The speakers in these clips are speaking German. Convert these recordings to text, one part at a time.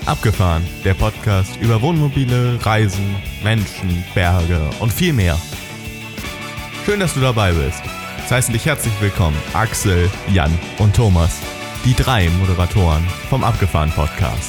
Abgefahren, der Podcast über Wohnmobile, Reisen, Menschen, Berge und viel mehr. Schön, dass du dabei bist. Es heißen dich herzlich willkommen Axel, Jan und Thomas, die drei Moderatoren vom Abgefahren Podcast.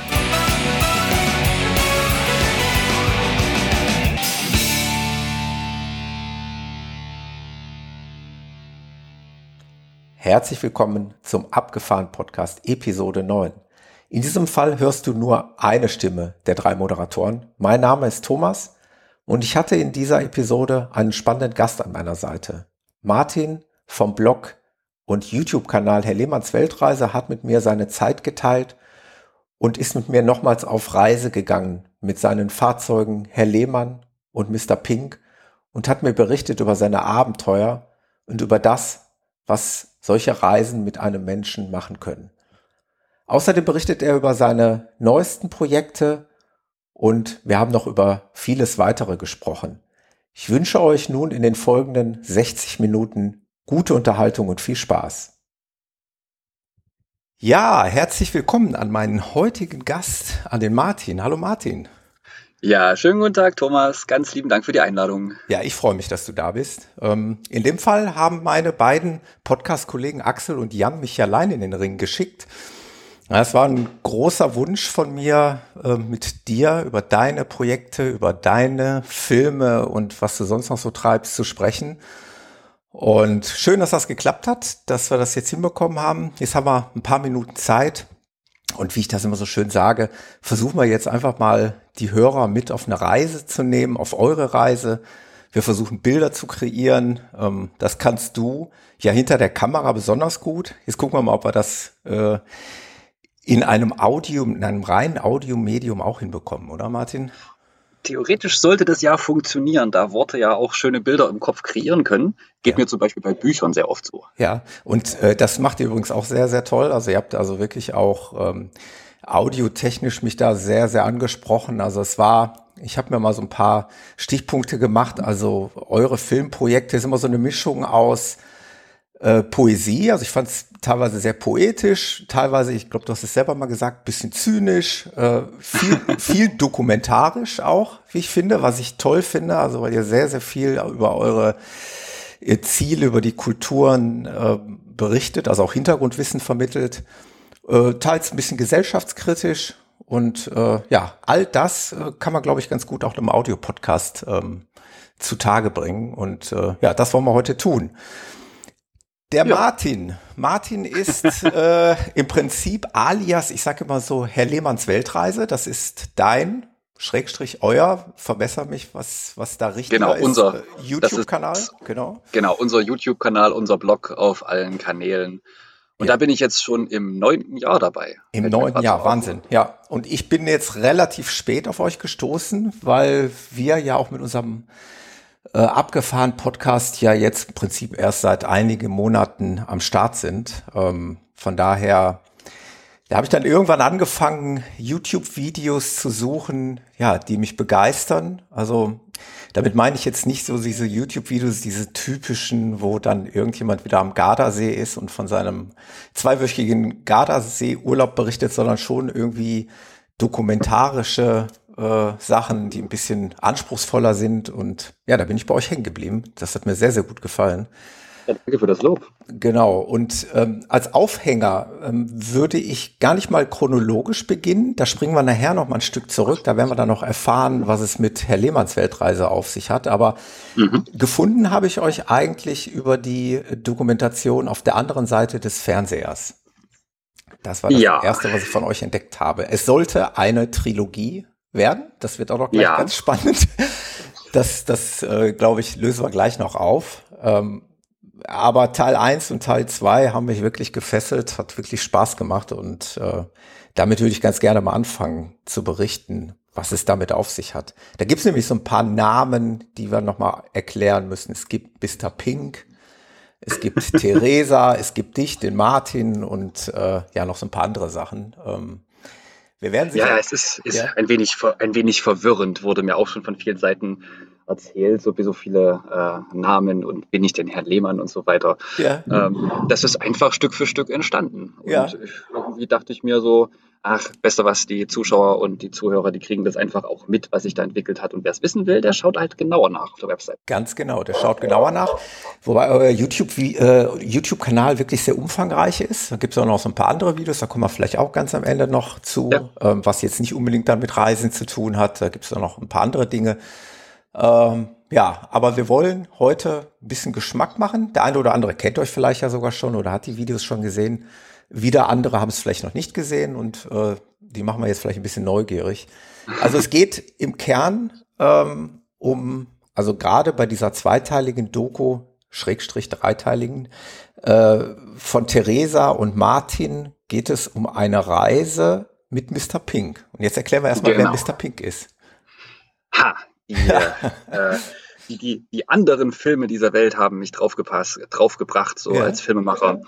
Herzlich willkommen zum Abgefahren Podcast Episode 9. In diesem Fall hörst du nur eine Stimme der drei Moderatoren. Mein Name ist Thomas und ich hatte in dieser Episode einen spannenden Gast an meiner Seite. Martin vom Blog und YouTube-Kanal Herr Lehmanns Weltreise hat mit mir seine Zeit geteilt und ist mit mir nochmals auf Reise gegangen mit seinen Fahrzeugen Herr Lehmann und Mr. Pink und hat mir berichtet über seine Abenteuer und über das, was solche Reisen mit einem Menschen machen können. Außerdem berichtet er über seine neuesten Projekte und wir haben noch über vieles weitere gesprochen. Ich wünsche euch nun in den folgenden 60 Minuten gute Unterhaltung und viel Spaß. Ja, herzlich willkommen an meinen heutigen Gast, an den Martin. Hallo Martin. Ja, schönen guten Tag, Thomas. Ganz lieben Dank für die Einladung. Ja, ich freue mich, dass du da bist. In dem Fall haben meine beiden Podcast-Kollegen Axel und Jan mich allein in den Ring geschickt. Es war ein großer Wunsch von mir, mit dir über deine Projekte, über deine Filme und was du sonst noch so treibst, zu sprechen. Und schön, dass das geklappt hat, dass wir das jetzt hinbekommen haben. Jetzt haben wir ein paar Minuten Zeit. Und wie ich das immer so schön sage, versuchen wir jetzt einfach mal die Hörer mit auf eine Reise zu nehmen, auf eure Reise. Wir versuchen Bilder zu kreieren. Das kannst du ja hinter der Kamera besonders gut. Jetzt gucken wir mal, ob wir das in einem reinen Audiomedium auch hinbekommen, oder Martin? Theoretisch sollte das ja funktionieren, da Worte ja auch schöne Bilder im Kopf kreieren können. Geht mir zum Beispiel bei Büchern sehr oft so. Ja, und das macht ihr übrigens auch sehr, sehr toll. Also ihr habt also wirklich auch audiotechnisch mich da sehr, sehr angesprochen. Also ich habe mir mal so ein paar Stichpunkte gemacht. Also eure Filmprojekte ist immer so eine Mischung aus Poesie, also ich fand es teilweise sehr poetisch, teilweise, ich glaube, du hast es selber mal gesagt, bisschen zynisch, viel dokumentarisch auch, wie ich finde, was ich toll finde, also weil ihr sehr, sehr viel über ihr Ziele, über die Kulturen berichtet, also auch Hintergrundwissen vermittelt, teils ein bisschen gesellschaftskritisch und all das kann man, glaube ich, ganz gut auch im Audiopodcast zutage bringen und das wollen wir heute tun. Der Martin ist im Prinzip alias, ich sage immer so, Herr Lehmanns Weltreise. Das ist dein, / euer, verbessere mich, was da richtig ist. Unser YouTube-Kanal. Genau, unser YouTube-Kanal, unser Blog auf allen Kanälen. Und da bin ich jetzt schon im 9. Jahr dabei. Im 9. Jahr, Wahnsinn. Ja, und ich bin jetzt relativ spät auf euch gestoßen, weil wir ja auch mit unserem Abgefahren Podcast ja jetzt im Prinzip erst seit einigen Monaten am Start sind. Von daher, da habe ich dann irgendwann angefangen, YouTube-Videos zu suchen, ja, die mich begeistern. Also damit meine ich jetzt nicht so diese YouTube-Videos, diese typischen, wo dann irgendjemand wieder am Gardasee ist und von seinem 2-wöchigen Gardasee-Urlaub berichtet, sondern schon irgendwie dokumentarische Sachen, die ein bisschen anspruchsvoller sind und ja, da bin ich bei euch hängen geblieben. Das hat mir sehr, sehr gut gefallen. Ja, danke für das Lob. Genau, und als Aufhänger würde ich gar nicht mal chronologisch beginnen. Da springen wir nachher noch mal ein Stück zurück. Da werden wir dann noch erfahren, was es mit Herr Lehmanns Weltreise auf sich hat. Aber gefunden habe ich euch eigentlich über die Dokumentation auf der anderen Seite des Fernsehers. Das war das Erste, was ich von euch entdeckt habe. Es sollte eine Trilogie werden. Das wird auch noch gleich ganz spannend. Das glaube ich, lösen wir gleich noch auf. Aber Teil 1 und Teil 2 haben mich wirklich gefesselt, hat wirklich Spaß gemacht und damit würde ich ganz gerne mal anfangen zu berichten, was es damit auf sich hat. Da gibt es nämlich so ein paar Namen, die wir noch mal erklären müssen. Es gibt Mr. Pink, es gibt Theresa, es gibt dich, den Martin und noch so ein paar andere Sachen. Wir werden sicher, es ist ein wenig verwirrend, wurde mir auch schon von vielen Seiten erzählt, so viele Namen und bin ich denn Herr Lehmann und so weiter. Ja. Das ist einfach Stück für Stück entstanden. Und irgendwie dachte ich mir so, Ach, besser was, die Zuschauer und die Zuhörer, die kriegen das einfach auch mit, was sich da entwickelt hat. Und wer es wissen will, der schaut halt genauer nach auf der Website. Ganz genau, der schaut genauer nach. Wobei euer YouTube-Kanal wirklich sehr umfangreich ist. Da gibt es auch noch so ein paar andere Videos, da kommen wir vielleicht auch ganz am Ende noch zu, was jetzt nicht unbedingt dann mit Reisen zu tun hat. Da gibt es auch noch ein paar andere Dinge. Ja, aber wir wollen heute ein bisschen Geschmack machen. Der eine oder andere kennt euch vielleicht ja sogar schon oder hat die Videos schon gesehen. Wieder andere haben es vielleicht noch nicht gesehen und die machen wir jetzt vielleicht ein bisschen neugierig. Also es geht im Kern also gerade bei dieser zweiteiligen Doku, Schrägstrich dreiteiligen, von Theresa und Martin geht es um eine Reise mit Mr. Pink. Und jetzt erklären wir erstmal, wer Mr. Pink ist. Ha! Die anderen Filme dieser Welt haben mich draufgebracht, so als Filmemacher.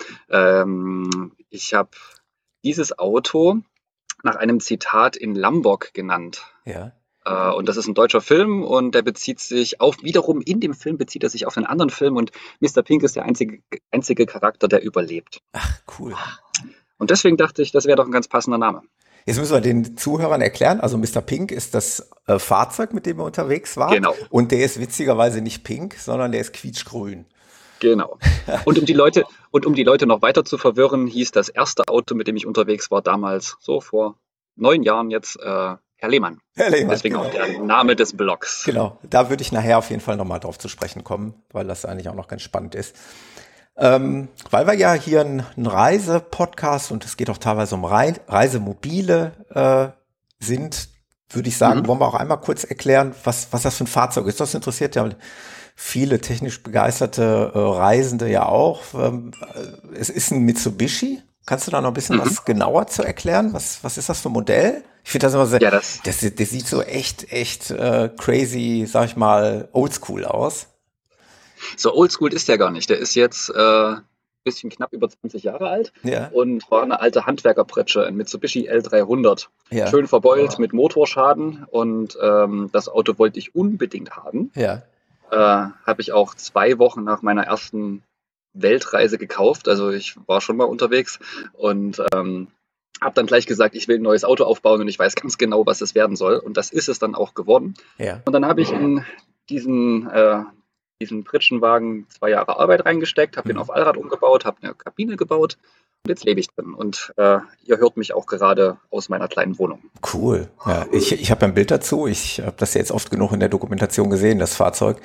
Ich habe dieses Auto nach einem Zitat in Lombok genannt. Ja. Und das ist ein deutscher Film und der wiederum in dem Film bezieht er sich auf einen anderen Film und Mr. Pink ist der einzige Charakter, der überlebt. Ach, cool. Und deswegen dachte ich, das wäre doch ein ganz passender Name. Jetzt müssen wir den Zuhörern erklären, also Mr. Pink ist das Fahrzeug, mit dem er unterwegs war. Genau. Und der ist witzigerweise nicht pink, sondern der ist quietschgrün. Genau. Und um die Leute noch weiter zu verwirren, hieß das erste Auto, mit dem ich unterwegs war, damals, so vor 9 Jahren jetzt, Herr Lehmann. Herr Lehmann. Deswegen genau. auch der Name des Blogs. Genau, da würde ich nachher auf jeden Fall nochmal drauf zu sprechen kommen, weil das eigentlich auch noch ganz spannend ist. Weil wir ja hier ein Reise-Podcast und es geht auch teilweise um Reisemobile sind, würde ich sagen, wollen wir auch einmal kurz erklären, was das für ein Fahrzeug ist. Das interessiert ja viele technisch begeisterte Reisende ja auch. Es ist ein Mitsubishi. Kannst du da noch ein bisschen was genauer zu erklären? Was ist das für ein Modell? Ich finde das immer sehr, das sieht so echt crazy, sag ich mal, oldschool aus. So oldschool ist der gar nicht. Der ist jetzt bisschen knapp über 20 Jahre alt und war eine alte Handwerkerpritsche, ein Mitsubishi L300. Ja. Schön verbeult mit Motorschaden und das Auto wollte ich unbedingt haben. Ja. Habe ich auch 2 Wochen nach meiner ersten Weltreise gekauft. Also ich war schon mal unterwegs und habe dann gleich gesagt, ich will ein neues Auto aufbauen und ich weiß ganz genau, was es werden soll. Und das ist es dann auch geworden. Ja. Und dann habe ich in diesen Pritschenwagen 2 Jahre Arbeit reingesteckt, habe den auf Allrad umgebaut, habe eine Kabine gebaut und jetzt lebe ich drin. Und ihr hört mich auch gerade aus meiner kleinen Wohnung. Cool. Ja, ich habe ein Bild dazu. Ich habe das jetzt oft genug in der Dokumentation gesehen, das Fahrzeug.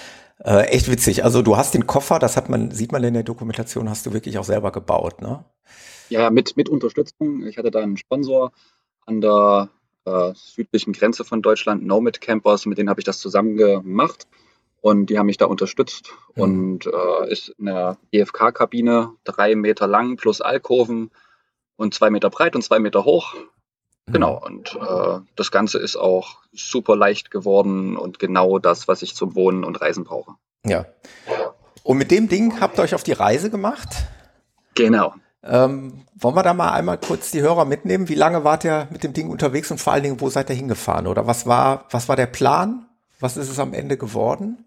Echt witzig. Also du hast den Koffer, sieht man in der Dokumentation, hast du wirklich auch selber gebaut, ne? Ja, mit Unterstützung. Ich hatte da einen Sponsor an der südlichen Grenze von Deutschland, Nomad Campers, mit denen habe ich das zusammen gemacht. Und die haben mich da unterstützt und ist eine GFK-Kabine, 3 Meter lang plus Alkoven und 2 Meter breit und 2 Meter hoch. Genau, und das Ganze ist auch super leicht geworden und genau das, was ich zum Wohnen und Reisen brauche. Ja. Und mit dem Ding habt ihr euch auf die Reise gemacht? Genau. Wollen wir da mal einmal kurz die Hörer mitnehmen? Wie lange wart ihr mit dem Ding unterwegs und vor allen Dingen, wo seid ihr hingefahren? Oder was war der Plan? Was ist es am Ende geworden?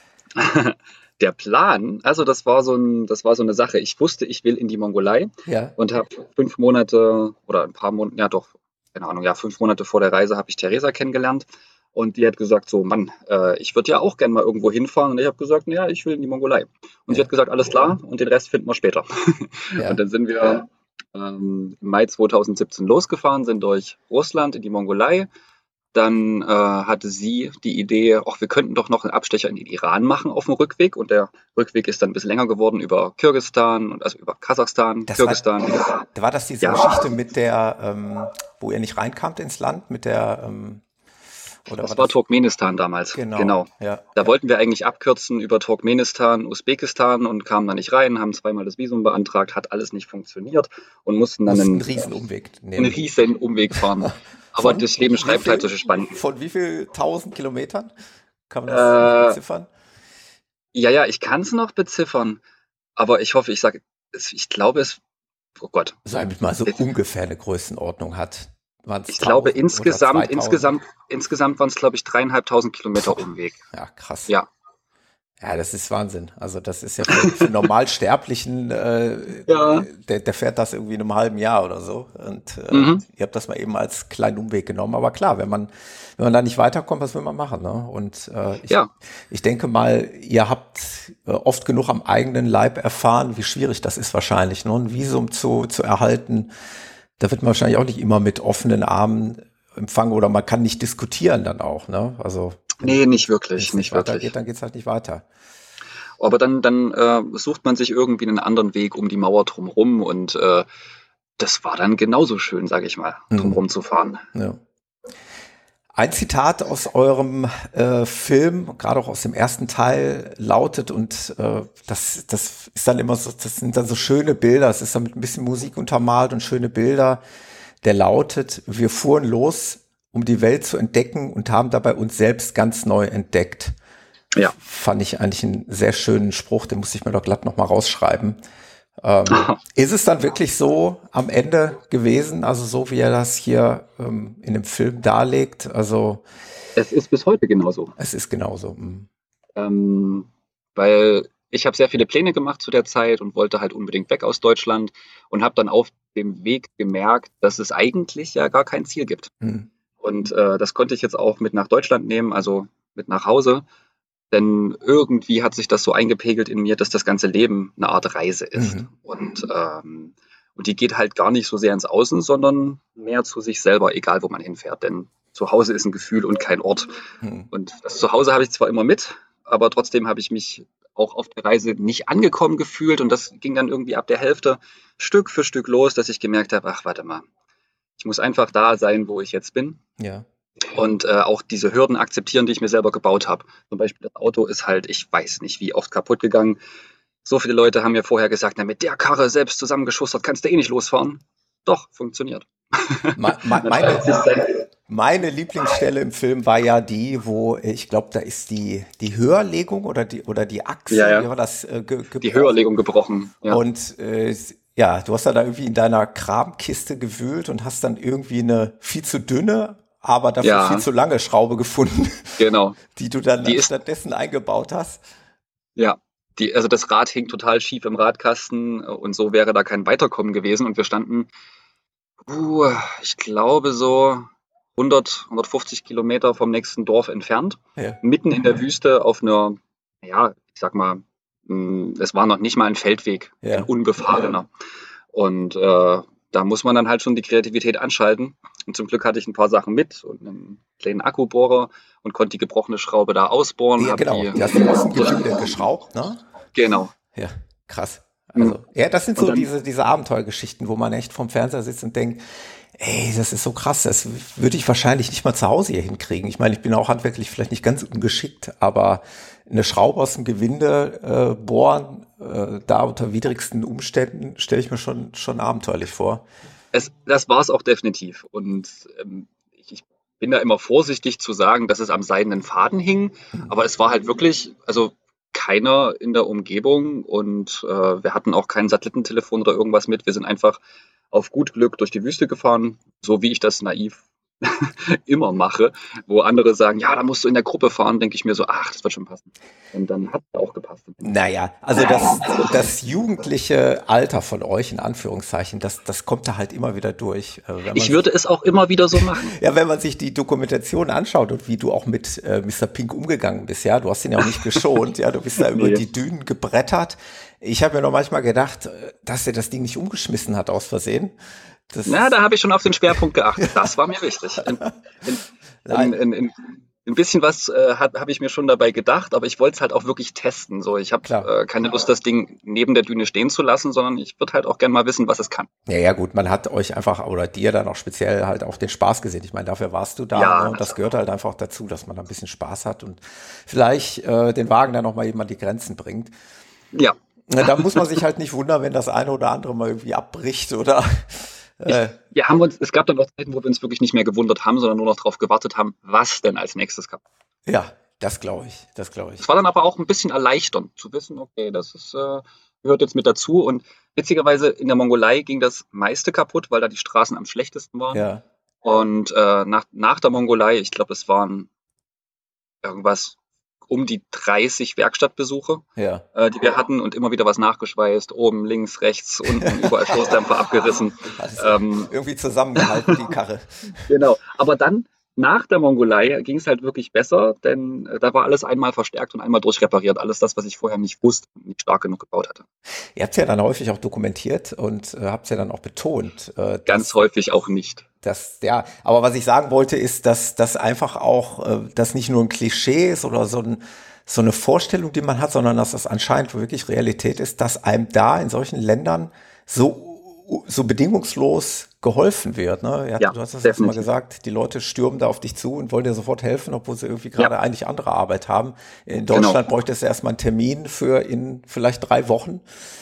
Der Plan, also das war so eine Sache. Ich wusste, ich will in die Mongolei und habe 5 Monate oder ein paar Monate, ja doch, keine Ahnung, 5 Monate vor der Reise habe ich Theresa kennengelernt und die hat gesagt so, Mann, ich würde ja auch gerne mal irgendwo hinfahren und ich habe gesagt, ja, ich will in die Mongolei. Und sie hat gesagt, alles klar und den Rest finden wir später. Ja. Und dann sind wir im Mai 2017 losgefahren, sind durch Russland in die Mongolei. Dann hatte sie die Idee, wir könnten doch noch einen Abstecher in den Iran machen auf dem Rückweg. Und der Rückweg ist dann ein bisschen länger geworden über Kirgisistan, also über Kasachstan, Kirgisistan. War das diese Geschichte mit der, wo ihr nicht reinkamt ins Land, mit der... das war Turkmenistan damals. Genau. Ja, da wollten wir eigentlich abkürzen über Turkmenistan, Usbekistan und kamen da nicht rein, haben 2-mal das Visum beantragt, hat alles nicht funktioniert und mussten dann einen Riesenumweg fahren. Aber das Leben schreibt halt solche spannend. Von wie viel 1000 Kilometern? Kann man das beziffern? Ja, ich kann es noch beziffern. Aber ich hoffe, ich glaube es, oh Gott. Damit mal so ungefähr eine Größenordnung hat. Ich glaube, insgesamt waren es, glaube ich, 3.500 Kilometer Umweg. Ja, krass. Ja. Ja, das ist Wahnsinn. Also das ist ja für Normalsterblichen, der fährt das irgendwie in einem halben Jahr oder so. Und ihr habt das mal eben als kleinen Umweg genommen. Aber klar, wenn man da nicht weiterkommt, was will man machen? Ne? Und ich denke mal, ihr habt oft genug am eigenen Leib erfahren, wie schwierig das ist wahrscheinlich, ne? Ein Visum zu erhalten. Da wird man wahrscheinlich auch nicht immer mit offenen Armen empfangen oder man kann nicht diskutieren dann auch. Ne? Also nee, nicht wirklich, nicht weitergeht, dann geht's halt nicht weiter. Aber dann sucht man sich irgendwie einen anderen Weg um die Mauer drumherum und das war dann genauso schön, sage ich mal, drumherum zu fahren. Ja. Ein Zitat aus eurem Film, gerade auch aus dem ersten Teil, lautet, und das ist dann immer so, das sind dann so schöne Bilder, es ist dann mit ein bisschen Musik untermalt und schöne Bilder, der lautet: Wir fuhren los, um die Welt zu entdecken und haben dabei uns selbst ganz neu entdeckt. Ja. Fand ich eigentlich einen sehr schönen Spruch, den muss ich mir doch glatt nochmal rausschreiben. Ist es dann wirklich so am Ende gewesen, also so wie er das hier in dem Film darlegt? Also es ist bis heute genauso. Es ist genauso. Weil ich habe sehr viele Pläne gemacht zu der Zeit und wollte halt unbedingt weg aus Deutschland und habe dann auf dem Weg gemerkt, dass es eigentlich ja gar kein Ziel gibt. Und das konnte ich jetzt auch mit nach Deutschland nehmen, also mit nach Hause. Denn irgendwie hat sich das so eingepegelt in mir, dass das ganze Leben eine Art Reise ist. Und die geht halt gar nicht so sehr ins Außen, sondern mehr zu sich selber, egal wo man hinfährt. Denn zu Hause ist ein Gefühl und kein Ort. Und das Zuhause habe ich zwar immer mit, aber trotzdem habe ich mich auch auf der Reise nicht angekommen gefühlt. Und das ging dann irgendwie ab der Hälfte Stück für Stück los, dass ich gemerkt habe, ach, warte mal, ich muss einfach da sein, wo ich jetzt bin. Ja. Und auch diese Hürden akzeptieren, die ich mir selber gebaut habe. Zum Beispiel das Auto ist halt, ich weiß nicht, wie oft kaputt gegangen. So viele Leute haben mir vorher gesagt, na, mit der Karre selbst zusammengeschustert kannst du eh nicht losfahren. Doch, funktioniert. Meine Lieblingsstelle im Film war ja die, wo ich glaube, da ist die Höherlegung oder die Achse, wie war das? Die Höherlegung gebrochen. Ja. Und ja, du hast da irgendwie in deiner Kramkiste gewühlt und hast dann irgendwie eine viel zu dünne, aber dafür viel zu lange Schraube gefunden. Genau. Die du dann stattdessen eingebaut hast. Ja, also das Rad hing total schief im Radkasten und so wäre da kein Weiterkommen gewesen. Und wir standen, ich glaube so 150 Kilometer vom nächsten Dorf entfernt, mitten in der Wüste auf einer, ich sag mal, es war noch nicht mal ein Feldweg, ein unbefahrener. Und da muss man dann halt schon die Kreativität anschalten. Und zum Glück hatte ich ein paar Sachen mit und einen kleinen Akkubohrer und konnte die gebrochene Schraube da ausbohren. Ja, genau. Die hast du aus dem Gewinde geschraubt, ne? Genau. Ja, krass. Also, das sind so diese Abenteuergeschichten, wo man echt vorm Fernseher sitzt und denkt, ey, das ist so krass, das würde ich wahrscheinlich nicht mal zu Hause hier hinkriegen. Ich meine, ich bin auch handwerklich vielleicht nicht ganz ungeschickt, aber eine Schraube aus dem Gewinde bohren, da unter widrigsten Umständen, stelle ich mir schon abenteuerlich vor. Das war es auch definitiv. Und ich bin da immer vorsichtig zu sagen, dass es am seidenen Faden hing, aber es war halt wirklich, also keiner in der Umgebung und wir hatten auch kein Satellitentelefon oder irgendwas mit. Wir sind einfach auf gut Glück durch die Wüste gefahren, so wie ich das naiv immer mache, wo andere sagen, ja, da musst du in der Gruppe fahren, denke ich mir so, ach, das wird schon passen. Und dann hat es auch gepasst. Naja, also das jugendliche Alter von euch, in Anführungszeichen, das kommt da halt immer wieder durch. Ich würde es auch immer wieder so machen. Ja, wenn man sich die Dokumentation anschaut und wie du auch mit Mr. Pink umgegangen bist, ja, du hast ihn ja auch nicht geschont, ja, du bist da über die Dünen gebrettert. Ich habe mir noch manchmal gedacht, dass er das Ding nicht umgeschmissen hat aus Versehen. Da habe ich schon auf den Schwerpunkt geachtet. Das war mir wichtig. Ein bisschen was habe ich mir schon dabei gedacht, aber ich wollte es halt auch wirklich testen. So, ich habe keine Lust, das Ding neben der Düne stehen zu lassen, sondern ich würde halt auch gerne mal wissen, was es kann. Ja, gut, man hat euch einfach oder dir dann auch speziell halt auch den Spaß gesehen. Ich meine, dafür warst du da, ne? Und das gehört halt einfach dazu, dass man da ein bisschen Spaß hat und vielleicht den Wagen dann noch mal eben an die Grenzen bringt. Ja. Da muss man sich halt nicht wundern, wenn das eine oder andere mal irgendwie abbricht oder es gab dann auch Zeiten, wo wir uns wirklich nicht mehr gewundert haben, sondern nur noch darauf gewartet haben, was denn als nächstes kam. Ja, das glaube ich. Es war dann aber auch ein bisschen erleichternd zu wissen, okay, das ist, gehört jetzt mit dazu. Und witzigerweise in der Mongolei ging das meiste kaputt, weil da die Straßen am schlechtesten waren. Ja. Und nach der Mongolei, ich glaube, es waren irgendwas um die 30 Werkstattbesuche, die wir hatten und immer wieder was nachgeschweißt, oben, links, rechts, unten, überall Stoßdämpfer abgerissen. Irgendwie zusammengehalten, die Karre. Genau, aber dann nach der Mongolei ging es halt wirklich besser, denn da war alles einmal verstärkt und einmal durchrepariert. Alles das, was ich vorher nicht wusste und nicht stark genug gebaut hatte. Ihr habt es ja dann häufig auch dokumentiert und habt es ja dann auch betont. Ganz häufig auch nicht. Aber was ich sagen wollte, ist, dass das einfach auch, das nicht nur ein Klischee ist oder so eine Vorstellung, die man hat, sondern dass das anscheinend wirklich Realität ist, dass einem da in solchen Ländern so bedingungslos geholfen wird. Ne? Du hast das jetzt mal gesagt, die Leute stürmen da auf dich zu und wollen dir sofort helfen, obwohl sie irgendwie gerade eigentlich andere Arbeit haben. In Deutschland bräuchte es erstmal einen Termin für in vielleicht 3 Wochen.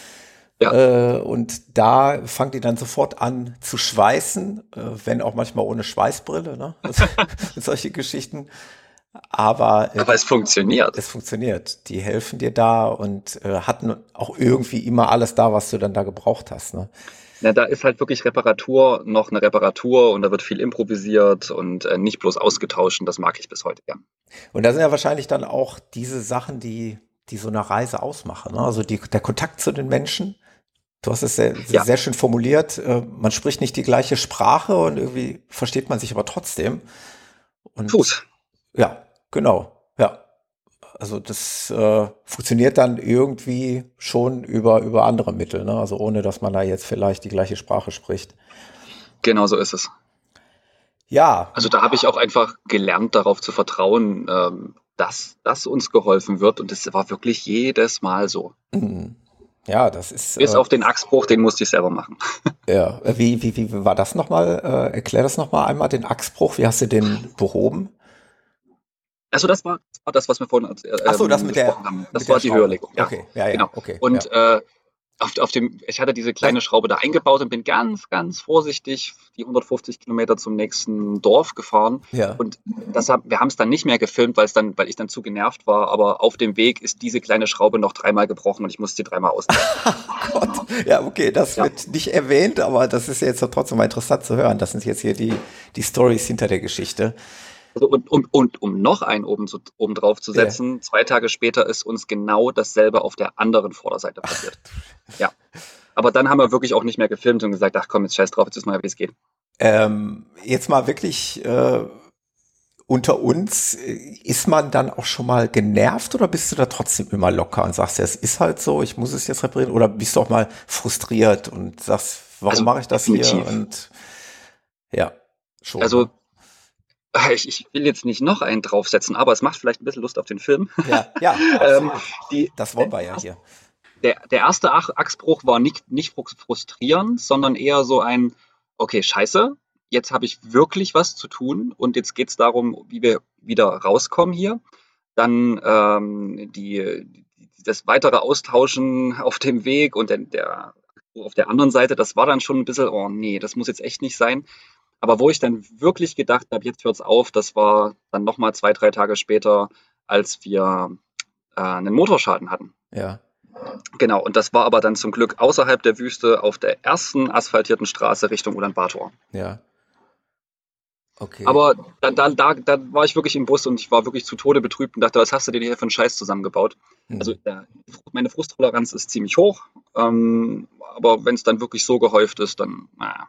Und da fangen die dann sofort an zu schweißen, wenn auch manchmal ohne Schweißbrille, ne? Also, solche Geschichten. Aber es funktioniert. Es funktioniert. Die helfen dir da und hatten auch irgendwie immer alles da, was du dann da gebraucht hast. Ne? Ja, da ist halt wirklich Reparatur noch eine Reparatur und da wird viel improvisiert und nicht bloß ausgetauscht. Und das mag ich bis heute gern. Und da sind ja wahrscheinlich dann auch diese Sachen, die so eine Reise ausmachen. Ne? Also der Kontakt zu den Menschen. Du hast es sehr schön formuliert. Man spricht nicht die gleiche Sprache und irgendwie versteht man sich aber trotzdem. Und Fuß. Ja, genau. Ja. Also das funktioniert dann irgendwie schon über andere Mittel, ne? Also ohne, dass man da jetzt vielleicht die gleiche Sprache spricht. Genau so ist es. Ja. Also da habe ich auch einfach gelernt, darauf zu vertrauen, dass uns geholfen wird. Und das war wirklich jedes Mal so. Mhm. Ja, das ist. Bis auf den Achsbruch, den musste ich selber machen. Ja, wie war das nochmal? Erklär das nochmal einmal, den Achsbruch. Wie hast du den behoben? Also das war das, was wir vorhin das mit haben. Das war die Höherlegung. Ja. Okay, ja, genau. Okay. Und ich hatte diese kleine Schraube da eingebaut und bin ganz, ganz vorsichtig die 150 Kilometer zum nächsten Dorf gefahren. Ja. Und wir haben es dann nicht mehr gefilmt, weil ich dann zu genervt war. Aber auf dem Weg ist diese kleine Schraube noch 3-mal gebrochen und ich musste sie 3-mal austauschen. Oh Gott. Ja, okay, das wird nicht erwähnt, aber das ist jetzt trotzdem mal interessant zu hören. Das sind jetzt hier die Storys hinter der Geschichte. Also und um noch einen oben drauf zu setzen, 2 Tage später ist uns genau dasselbe auf der anderen Vorderseite passiert. Ja. Aber dann haben wir wirklich auch nicht mehr gefilmt und gesagt, ach komm, jetzt scheiß drauf, jetzt ist mal, wie es geht. Jetzt mal wirklich unter uns, ist man dann auch schon mal genervt oder bist du da trotzdem immer locker und sagst, ja, es ist halt so, ich muss es jetzt reparieren, oder bist du auch mal frustriert und sagst, warum mache ich das definitiv hier? Und ja, schon. Also ich will jetzt nicht noch einen draufsetzen, aber es macht vielleicht ein bisschen Lust auf den Film. Ja, das wollen wir ja hier. Der erste Achsbruch war nicht frustrierend, sondern eher so ein, okay, scheiße, jetzt habe ich wirklich was zu tun und jetzt geht es darum, wie wir wieder rauskommen hier. Dann das weitere Austauschen auf dem Weg und auf der anderen Seite, das war dann schon ein bisschen, oh nee, das muss jetzt echt nicht sein. Aber wo ich dann wirklich gedacht habe, jetzt hört's auf, das war dann nochmal 2-3 Tage später, als wir einen Motorschaden hatten. Ja. Genau, und das war aber dann zum Glück außerhalb der Wüste auf der ersten asphaltierten Straße Richtung Ulaanbaatar. Ja. Okay. Aber da war ich wirklich im Bus und ich war wirklich zu Tode betrübt und dachte, was hast du dir hier für einen Scheiß zusammengebaut? Also meine Frusttoleranz ist ziemlich hoch, aber wenn es dann wirklich so gehäuft ist, dann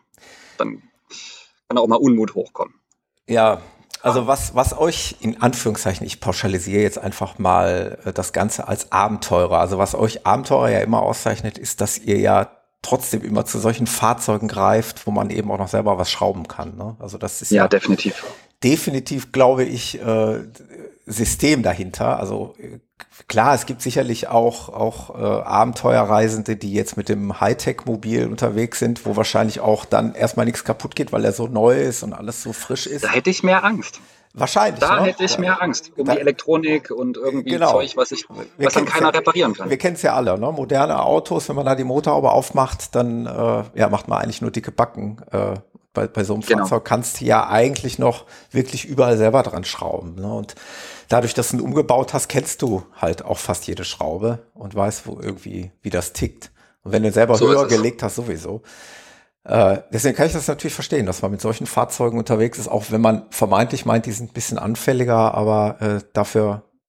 kann auch mal Unmut hochkommen. Ja, also was euch in Anführungszeichen, ich pauschalisiere jetzt einfach mal das Ganze als Abenteurer, also was euch Abenteurer ja immer auszeichnet, ist, dass ihr ja trotzdem immer zu solchen Fahrzeugen greift, wo man eben auch noch selber was schrauben kann. Ne? Also das ist ja definitiv. Definitiv, glaube ich, System dahinter. Also klar, es gibt sicherlich auch Abenteuerreisende, die jetzt mit dem Hightech-Mobil unterwegs sind, wo wahrscheinlich auch dann erstmal nichts kaputt geht, weil er so neu ist und alles so frisch ist. Da hätte ich mehr Angst. Wahrscheinlich. Da hätte ich mehr Angst die Elektronik und irgendwie Zeug, was dann keiner reparieren kann. Wir kennen es ja alle, ne? Moderne Autos, wenn man da die Motorhaube aufmacht, dann macht man eigentlich nur dicke Backen. Bei so einem Fahrzeug kannst du ja eigentlich noch wirklich überall selber dran schrauben. Ne? Und dadurch, dass du ihn umgebaut hast, kennst du halt auch fast jede Schraube und weißt, wie das tickt. Und wenn du selber so höher gelegt hast, sowieso. Deswegen kann ich das natürlich verstehen, dass man mit solchen Fahrzeugen unterwegs ist, auch wenn man vermeintlich meint, die sind ein bisschen anfälliger, aber dafür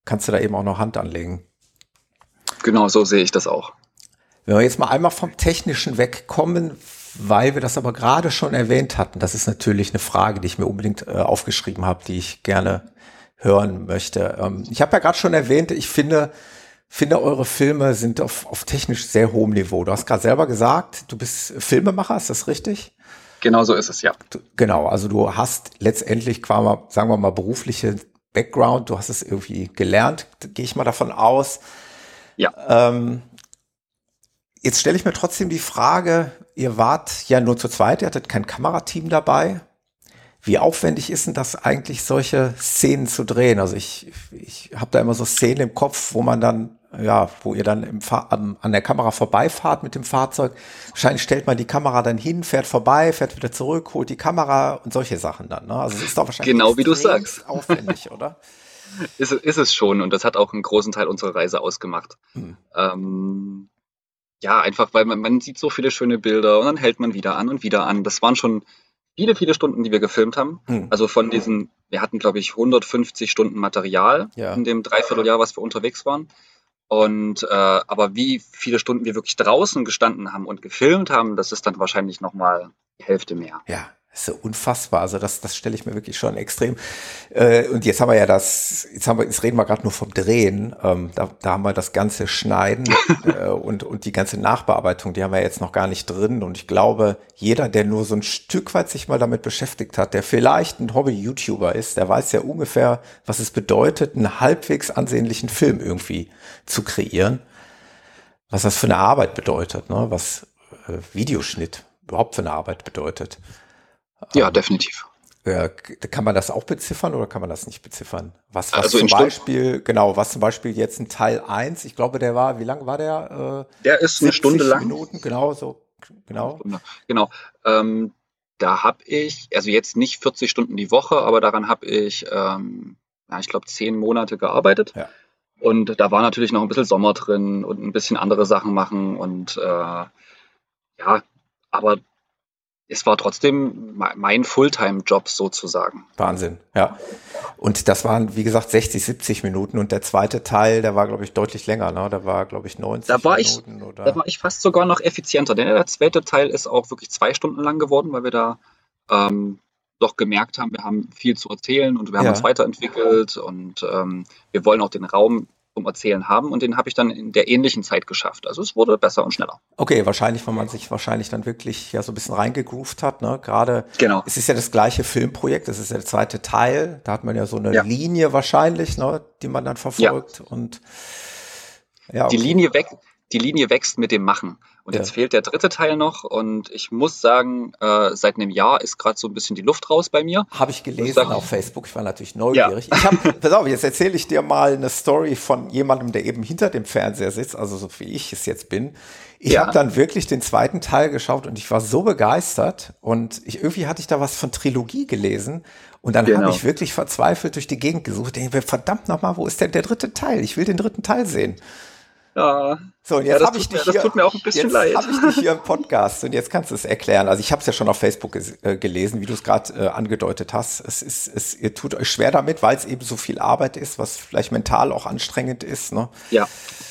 kannst du da eben auch noch Hand anlegen. Genau, so sehe ich das auch. Wenn wir jetzt mal einmal vom Technischen wegkommen, weil wir das aber gerade schon erwähnt hatten, das ist natürlich eine Frage, die ich mir unbedingt aufgeschrieben habe, die ich gerne hören möchte. Ich habe ja gerade schon erwähnt, ich finde eure Filme sind auf technisch sehr hohem Niveau. Du hast gerade selber gesagt, du bist Filmemacher, ist das richtig? Genau so ist es, ja. Genau, also du hast letztendlich, sagen wir mal, berufliche Background, du hast es irgendwie gelernt, gehe ich mal davon aus. Ja. Jetzt stelle ich mir trotzdem die Frage, ihr wart ja nur zu zweit, ihr hattet kein Kamerateam dabei. Wie aufwendig ist denn das eigentlich, solche Szenen zu drehen? Also ich habe da immer so Szenen im Kopf, wo man dann, wo ihr dann an der Kamera vorbeifahrt mit dem Fahrzeug. Wahrscheinlich stellt man die Kamera dann hin, fährt vorbei, fährt wieder zurück, holt die Kamera und solche Sachen dann. Ne? Also es ist doch wahrscheinlich genau wie du sagst, aufwendig, oder? Ist es schon, und das hat auch einen großen Teil unserer Reise ausgemacht. Ja, einfach, weil man sieht so viele schöne Bilder und dann hält man wieder an und wieder an. Das waren schon viele, viele Stunden, die wir gefilmt haben. Also wir hatten, glaube ich, 150 Stunden Material in dem Dreivierteljahr, was wir unterwegs waren. Und aber wie viele Stunden wir wirklich draußen gestanden haben und gefilmt haben, das ist dann wahrscheinlich nochmal die Hälfte mehr. Ja. Das ist so unfassbar. Also das stelle ich mir wirklich schon extrem. Und jetzt haben wir jetzt reden wir gerade nur vom Drehen. Da haben wir das ganze Schneiden und die ganze Nachbearbeitung, die haben wir jetzt noch gar nicht drin. Und ich glaube, jeder, der nur so ein Stück weit sich mal damit beschäftigt hat, der vielleicht ein Hobby-YouTuber ist, der weiß ja ungefähr, was es bedeutet, einen halbwegs ansehnlichen Film irgendwie zu kreieren. Was das für eine Arbeit bedeutet, ne? Was Videoschnitt überhaupt für eine Arbeit bedeutet. Ja, definitiv. Kann man das auch beziffern oder kann man das nicht beziffern? Was also zum Beispiel jetzt ein Teil 1, ich glaube, wie lang war der? Der ist eine Stunde lang. Minuten, genau. Genau. Da habe ich, also jetzt nicht 40 Stunden die Woche, aber daran habe ich, ich glaube, 10 Monate gearbeitet. Ja. Und da war natürlich noch ein bisschen Sommer drin und ein bisschen andere Sachen machen und aber es war trotzdem mein Fulltime-Job sozusagen. Wahnsinn, ja. Und das waren, wie gesagt, 60, 70 Minuten und der zweite Teil, der war, glaube ich, deutlich länger, ne? Da war, glaube ich, 90 Minuten. Da war ich fast sogar noch effizienter, denn der zweite Teil ist auch wirklich 2 Stunden lang geworden, weil wir da doch gemerkt haben, wir haben viel zu erzählen und wir haben uns weiterentwickelt und wir wollen auch den Raum zum Erzählen haben und den habe ich dann in der ähnlichen Zeit geschafft. Also es wurde besser und schneller. Okay, wahrscheinlich, weil man sich dann wirklich so ein bisschen reingegroovt hat, ne? Gerade, genau. Es ist ja das gleiche Filmprojekt, das ist ja der zweite Teil, da hat man ja so eine Linie wahrscheinlich, ne, die man dann verfolgt und okay. Die Linie wächst mit dem Machen. Und jetzt fehlt der dritte Teil noch und ich muss sagen, seit einem Jahr ist gerade so ein bisschen die Luft raus bei mir. Habe ich gelesen auf Facebook, ich war natürlich neugierig. Pass auf, jetzt erzähle ich dir mal eine Story von jemandem, der eben hinter dem Fernseher sitzt, also so wie ich es jetzt bin. Ich habe dann wirklich den zweiten Teil geschaut und ich war so begeistert und irgendwie hatte ich da was von Trilogie gelesen und dann habe ich wirklich verzweifelt durch die Gegend gesucht. Ich dachte, verdammt nochmal, wo ist denn der dritte Teil? Ich will den dritten Teil sehen. Ja, so, und jetzt das tut mir auch ein bisschen leid. Jetzt habe ich dich hier im Podcast und jetzt kannst du es erklären. Also ich habe es ja schon auf Facebook gelesen, wie du es gerade angedeutet hast. Ihr tut euch schwer damit, weil es eben so viel Arbeit ist, was vielleicht mental auch anstrengend ist. Ne? Ja.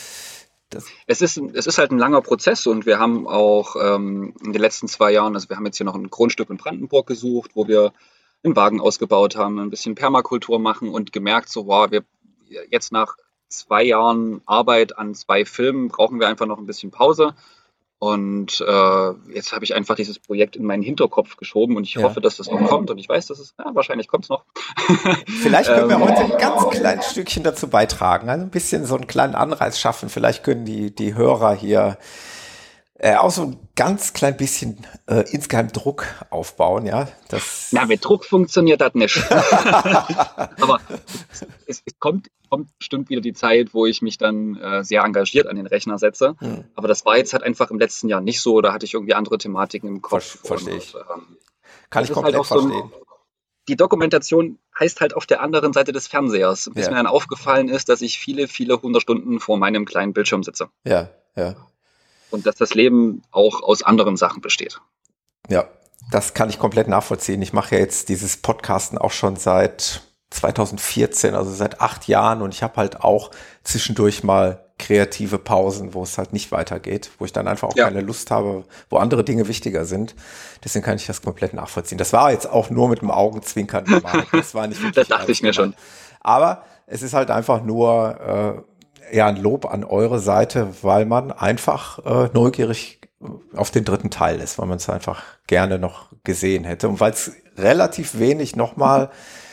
Es ist halt ein langer Prozess und wir haben auch in den letzten 2 Jahren, also wir haben jetzt hier noch ein Grundstück in Brandenburg gesucht, wo wir einen Wagen ausgebaut haben, ein bisschen Permakultur machen und gemerkt, so wow, wir jetzt nach 2 Jahren Arbeit an 2 Filmen brauchen wir einfach noch ein bisschen Pause. Und jetzt habe ich einfach dieses Projekt in meinen Hinterkopf geschoben und ich hoffe, dass das noch kommt. Und ich weiß, dass wahrscheinlich kommt es noch. Vielleicht können wir heute ein ganz kleines Stückchen dazu beitragen. Also ein bisschen so einen kleinen Anreiz schaffen. Vielleicht können die Hörer hier auch so ein ganz klein bisschen insgeheim Druck aufbauen, ja. Mit Druck funktioniert das nicht. Aber es kommt bestimmt wieder die Zeit, wo ich mich dann sehr engagiert an den Rechner setze. Aber das war jetzt halt einfach im letzten Jahr nicht so. Da hatte ich irgendwie andere Thematiken im Kopf. Verstehe ich. Kann ich komplett halt verstehen. Die Dokumentation heißt halt auf der anderen Seite des Fernsehers. Bis mir dann aufgefallen ist, dass ich viele, viele 100 Stunden vor meinem kleinen Bildschirm sitze. Ja. Und dass das Leben auch aus anderen Sachen besteht. Ja, das kann ich komplett nachvollziehen. Ich mache ja jetzt dieses Podcasten auch schon seit 2014, also seit 8 Jahren, und ich habe halt auch zwischendurch mal kreative Pausen, wo es halt nicht weitergeht, wo ich dann einfach auch keine Lust habe, wo andere Dinge wichtiger sind. Deswegen kann ich das komplett nachvollziehen. Das war jetzt auch nur mit dem Augenzwinkern gemeint. Das war nicht wirklich. Das dachte ich mir schon. Aber es ist halt einfach nur ein Lob an eure Seite, weil man einfach neugierig auf den dritten Teil ist, weil man es einfach gerne noch gesehen hätte und weil es relativ wenig nochmal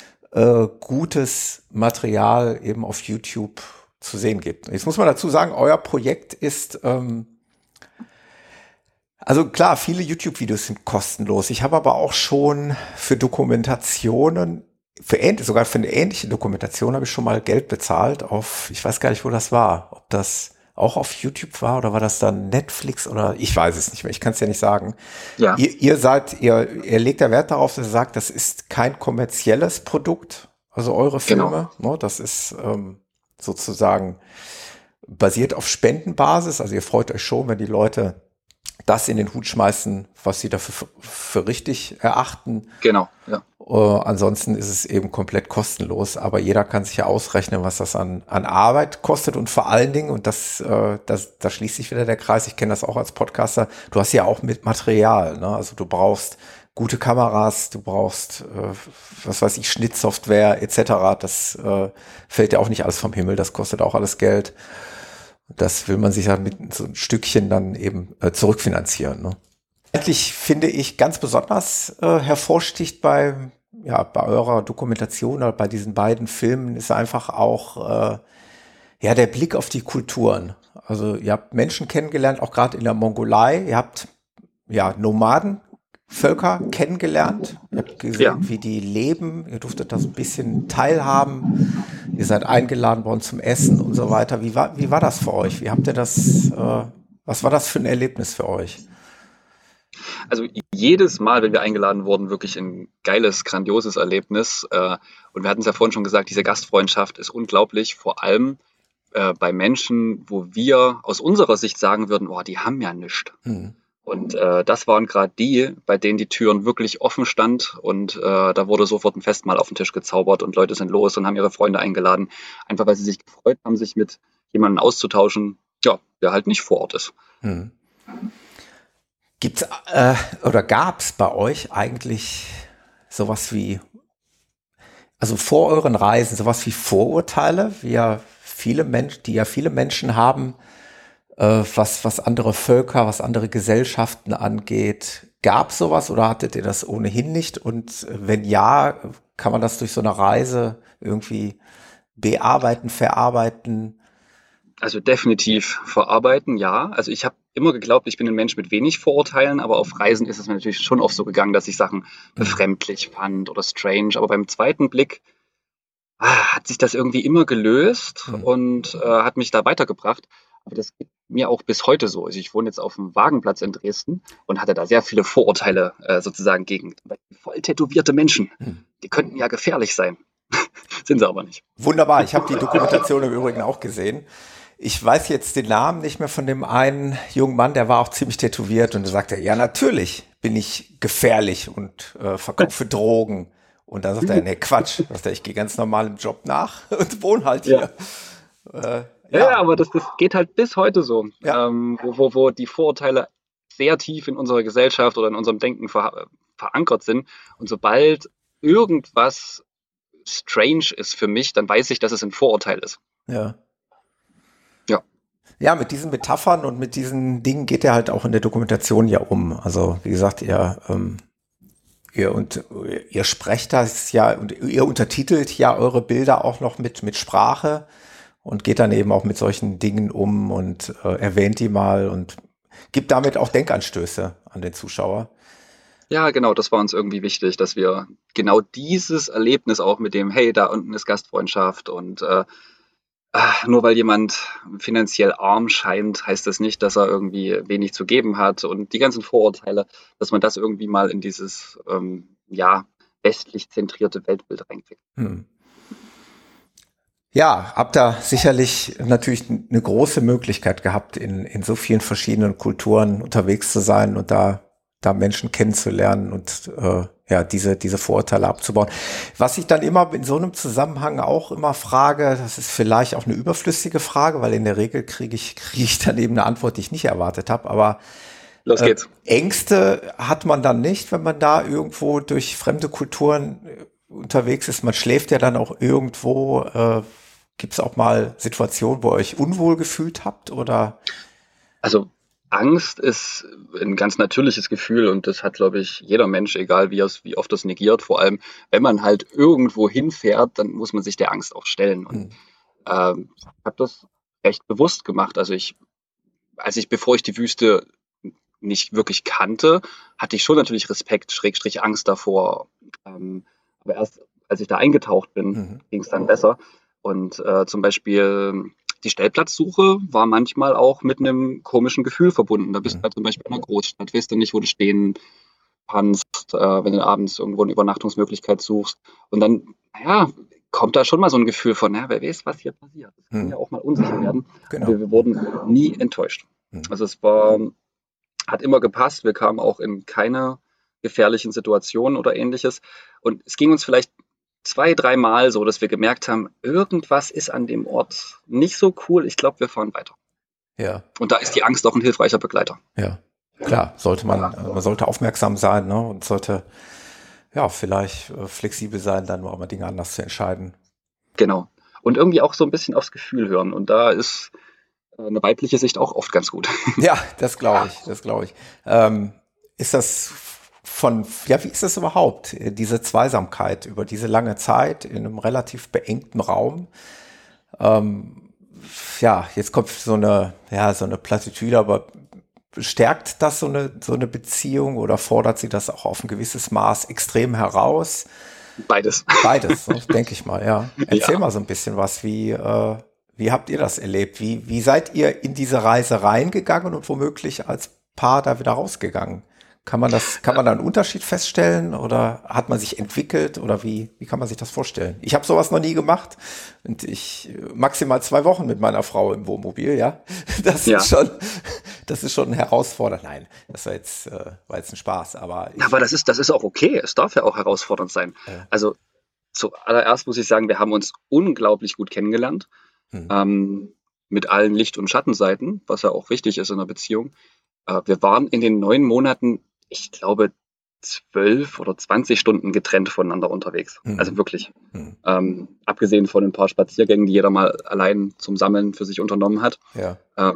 gutes Material eben auf YouTube zu sehen gibt. Jetzt muss man dazu sagen, euer Projekt ist, also klar, viele YouTube-Videos sind kostenlos. Ich habe aber auch schon für Dokumentationen, sogar für eine ähnliche Dokumentation habe ich schon mal Geld bezahlt ich weiß gar nicht, wo das war, ob das auch auf YouTube war oder war das dann Netflix oder ich weiß es nicht mehr, ich kann es ja nicht sagen. Ja. Ihr legt ja Wert darauf, dass ihr sagt, das ist kein kommerzielles Produkt, also eure Filme, ne, das ist sozusagen basiert auf Spendenbasis, also ihr freut euch schon, wenn die Leute das in den Hut schmeißen, was sie dafür für richtig erachten. Genau, ja. Ansonsten ist es eben komplett kostenlos, aber jeder kann sich ja ausrechnen, was das an Arbeit kostet und vor allen Dingen, und da schließt sich wieder der Kreis, ich kenne das auch als Podcaster, du hast ja auch mit Material, ne? Also du brauchst gute Kameras, du brauchst, was weiß ich, Schnittsoftware etc., das fällt ja auch nicht alles vom Himmel, das kostet auch alles Geld. Das will man sich ja mit so ein Stückchen dann eben zurückfinanzieren. Ne? Eigentlich finde ich ganz besonders hervorsticht bei eurer Dokumentation oder bei diesen beiden Filmen ist einfach auch der Blick auf die Kulturen. Also ihr habt Menschen kennengelernt, auch gerade in der Mongolei. Ihr habt Nomadenvölker kennengelernt. Ihr habt gesehen, wie die leben. Ihr durftet da so ein bisschen teilhaben. Ihr seid eingeladen worden zum Essen und so weiter. Wie war das für euch? Wie habt ihr das, was war das für ein Erlebnis für euch? Also jedes Mal, wenn wir eingeladen wurden, wirklich ein geiles, grandioses Erlebnis. Und wir hatten es ja vorhin schon gesagt, diese Gastfreundschaft ist unglaublich, vor allem bei Menschen, wo wir aus unserer Sicht sagen würden, die haben ja nichts. Und das waren gerade die, bei denen die Türen wirklich offen stand und da wurde sofort ein Festmahl auf den Tisch gezaubert und Leute sind los und haben ihre Freunde eingeladen, einfach weil sie sich gefreut haben, sich mit jemandem auszutauschen, der halt nicht vor Ort ist. Gibt's oder gab's bei euch eigentlich sowas wie, also vor euren Reisen, sowas wie Vorurteile, die ja viele Menschen haben, was andere Völker, was andere Gesellschaften angeht? Gab es sowas oder hattet ihr das ohnehin nicht? Und wenn ja, kann man das durch so eine Reise irgendwie bearbeiten, verarbeiten? Also definitiv verarbeiten, ja. Also ich habe immer geglaubt, ich bin ein Mensch mit wenig Vorurteilen, aber auf Reisen ist es mir natürlich schon oft so gegangen, dass ich Sachen befremdlich fand oder strange. Aber beim zweiten Blick hat sich das irgendwie immer gelöst und hat mich da weitergebracht. Aber das geht mir auch bis heute so. Also ich wohne jetzt auf dem Wagenplatz in Dresden und hatte da sehr viele Vorurteile sozusagen gegen voll tätowierte Menschen. Die könnten ja gefährlich sein. Sind sie aber nicht. Wunderbar, ich habe die Dokumentation im Übrigen auch gesehen. Ich weiß jetzt den Namen nicht mehr von dem einen jungen Mann, der war auch ziemlich tätowiert und er sagte, ja natürlich bin ich gefährlich und verkaufe Drogen. Und dann sagt er, nee, Quatsch. Sagt er, ich gehe ganz normal im Job nach und wohne halt hier. Ja, aber das geht halt bis heute so, wo die Vorurteile sehr tief in unserer Gesellschaft oder in unserem Denken verankert sind. Und sobald irgendwas strange ist für mich, dann weiß ich, dass es ein Vorurteil ist. Ja, mit diesen Metaphern und mit diesen Dingen geht er halt auch in der Dokumentation ja um. Also wie gesagt, ihr sprecht das ja und ihr untertitelt ja eure Bilder auch noch mit Sprache und geht dann eben auch mit solchen Dingen um und erwähnt die mal und gibt damit auch Denkanstöße an den Zuschauer. Ja, genau, das war uns irgendwie wichtig, dass wir genau dieses Erlebnis auch mit dem, hey, da unten ist Gastfreundschaft und nur weil jemand finanziell arm scheint, heißt das nicht, dass er irgendwie wenig zu geben hat und die ganzen Vorurteile, dass man das irgendwie mal in dieses westlich zentrierte Weltbild reinkriegt. Ja, habt da sicherlich natürlich eine große Möglichkeit gehabt, in so vielen verschiedenen Kulturen unterwegs zu sein und da da Menschen kennenzulernen und diese Vorurteile abzubauen. Was ich dann immer in so einem Zusammenhang auch immer frage, das ist vielleicht auch eine überflüssige Frage, weil in der Regel kriege ich dann eben eine Antwort, die ich nicht erwartet habe, aber los geht's. Ängste hat man dann nicht, wenn man da irgendwo durch fremde Kulturen unterwegs ist. Man schläft ja dann auch irgendwo. Gibt es auch mal Situationen, wo ihr euch unwohl gefühlt habt, oder? Also Angst ist ein ganz natürliches Gefühl und das hat, glaube ich, jeder Mensch, egal wie oft das negiert. Vor allem, wenn man halt irgendwo hinfährt, dann muss man sich der Angst auch stellen. Und ich habe das recht bewusst gemacht. Also bevor ich die Wüste nicht wirklich kannte, hatte ich schon natürlich Respekt, Schrägstrich Angst davor. Aber erst als ich da eingetaucht bin, ging es dann besser. Und zum Beispiel die Stellplatzsuche war manchmal auch mit einem komischen Gefühl verbunden. Da bist du halt zum Beispiel in einer Großstadt, weißt du nicht, wo du stehen kannst, wenn du abends irgendwo eine Übernachtungsmöglichkeit suchst. Und dann, kommt da schon mal so ein Gefühl von, wer weiß, was hier passiert. Das kann ja auch mal unsicher werden. Genau. Aber wir wurden nie enttäuscht. Also hat immer gepasst. Wir kamen auch in keine gefährlichen Situationen oder ähnliches. Und es ging uns vielleicht 2-3 Mal so, dass wir gemerkt haben, irgendwas ist an dem Ort nicht so cool. Ich glaube, wir fahren weiter. Ja. Und da ist die Angst auch ein hilfreicher Begleiter. Ja, klar, man sollte aufmerksam sein, ne? Und sollte vielleicht flexibel sein, dann auch mal Dinge anders zu entscheiden. Genau. Und irgendwie auch so ein bisschen aufs Gefühl hören. Und da ist eine weibliche Sicht auch oft ganz gut. Ja, das glaube ich. Ist das wie ist das überhaupt, diese Zweisamkeit über diese lange Zeit in einem relativ beengten Raum? Jetzt kommt so eine Plattitüde, aber stärkt das so eine Beziehung oder fordert sie das auch auf ein gewisses Maß extrem heraus? Beides, denke ich mal, ja. Erzähl mal so ein bisschen was, wie habt ihr das erlebt? Wie seid ihr in diese Reise reingegangen und womöglich als Paar da wieder rausgegangen? Kann man da einen Unterschied feststellen oder hat man sich entwickelt oder wie kann man sich das vorstellen? Ich habe sowas noch nie gemacht und ich maximal 2 Wochen mit meiner Frau im Wohnmobil, ja. Das ist schon herausfordernd. Nein, das war jetzt ein Spaß, aber das ist auch okay. Es darf ja auch herausfordernd sein. Also zuallererst muss ich sagen, wir haben uns unglaublich gut kennengelernt. Mit allen Licht- und Schattenseiten, was ja auch wichtig ist in einer Beziehung. Wir waren in den 9 Monaten, ich glaube, 12 oder 20 Stunden getrennt voneinander unterwegs. Also wirklich. Abgesehen von ein paar Spaziergängen, die jeder mal allein zum Sammeln für sich unternommen hat. Ja.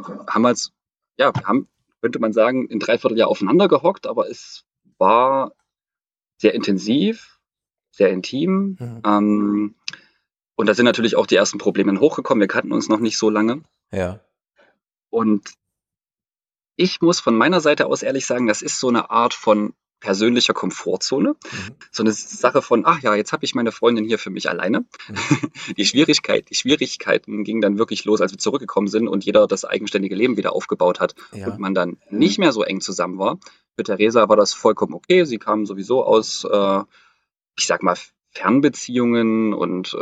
Könnte man sagen, ein Dreivierteljahr aufeinander gehockt, aber es war sehr intensiv, sehr intim. Und da sind natürlich auch die ersten Probleme hochgekommen. Wir kannten uns noch nicht so lange. Ja. Und ich muss von meiner Seite aus ehrlich sagen, das ist so eine Art von persönlicher Komfortzone. So eine Sache von, jetzt habe ich meine Freundin hier für mich alleine. Die Schwierigkeiten gingen dann wirklich los, als wir zurückgekommen sind und jeder das eigenständige Leben wieder aufgebaut hat und man dann nicht mehr so eng zusammen war. Für Theresa war das vollkommen okay. Sie kam sowieso aus, ich sag mal, Fernbeziehungen und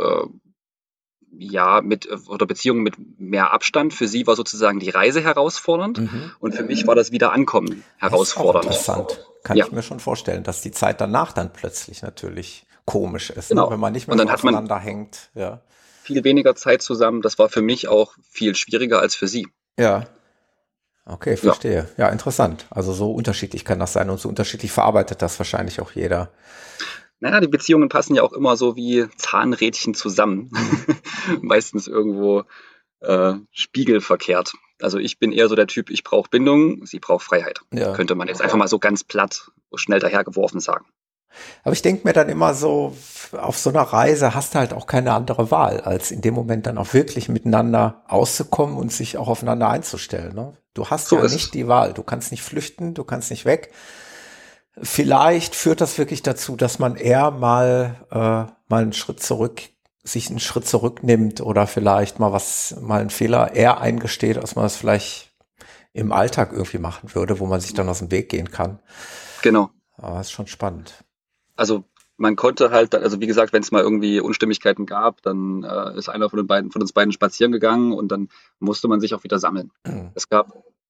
Beziehungen mit mehr Abstand. Für sie war sozusagen die Reise herausfordernd und für mich war das Wiederankommen herausfordernd. Das ist auch interessant. Kann ich mir schon vorstellen, dass die Zeit danach dann plötzlich natürlich komisch ist, genau. Wenn man nicht mehr so aufeinander hängt. Ja. Viel weniger Zeit zusammen. Das war für mich auch viel schwieriger als für sie. Ja. Okay, verstehe. Ja, interessant. Also so unterschiedlich kann das sein und so unterschiedlich verarbeitet das wahrscheinlich auch jeder. Naja, die Beziehungen passen ja auch immer so wie Zahnrädchen zusammen. Meistens irgendwo spiegelverkehrt. Also ich bin eher so der Typ, ich brauche Bindung, sie braucht Freiheit. Ja. Könnte man jetzt einfach mal so ganz platt, schnell dahergeworfen sagen. Aber ich denke mir dann immer so, auf so einer Reise hast du halt auch keine andere Wahl, als in dem Moment dann auch wirklich miteinander auszukommen und sich auch aufeinander einzustellen. Ne? Du hast so nicht die Wahl. Du kannst nicht flüchten, du kannst nicht weg. Vielleicht führt das wirklich dazu, dass man eher mal einen Schritt zurücknimmt oder vielleicht mal einen Fehler eher eingesteht, als man das vielleicht im Alltag irgendwie machen würde, wo man sich dann aus dem Weg gehen kann. Genau. Aber das ist schon spannend. Also man konnte halt, also wie gesagt, wenn es mal irgendwie Unstimmigkeiten gab, dann ist einer von uns beiden spazieren gegangen und dann musste man sich auch wieder sammeln. Es gab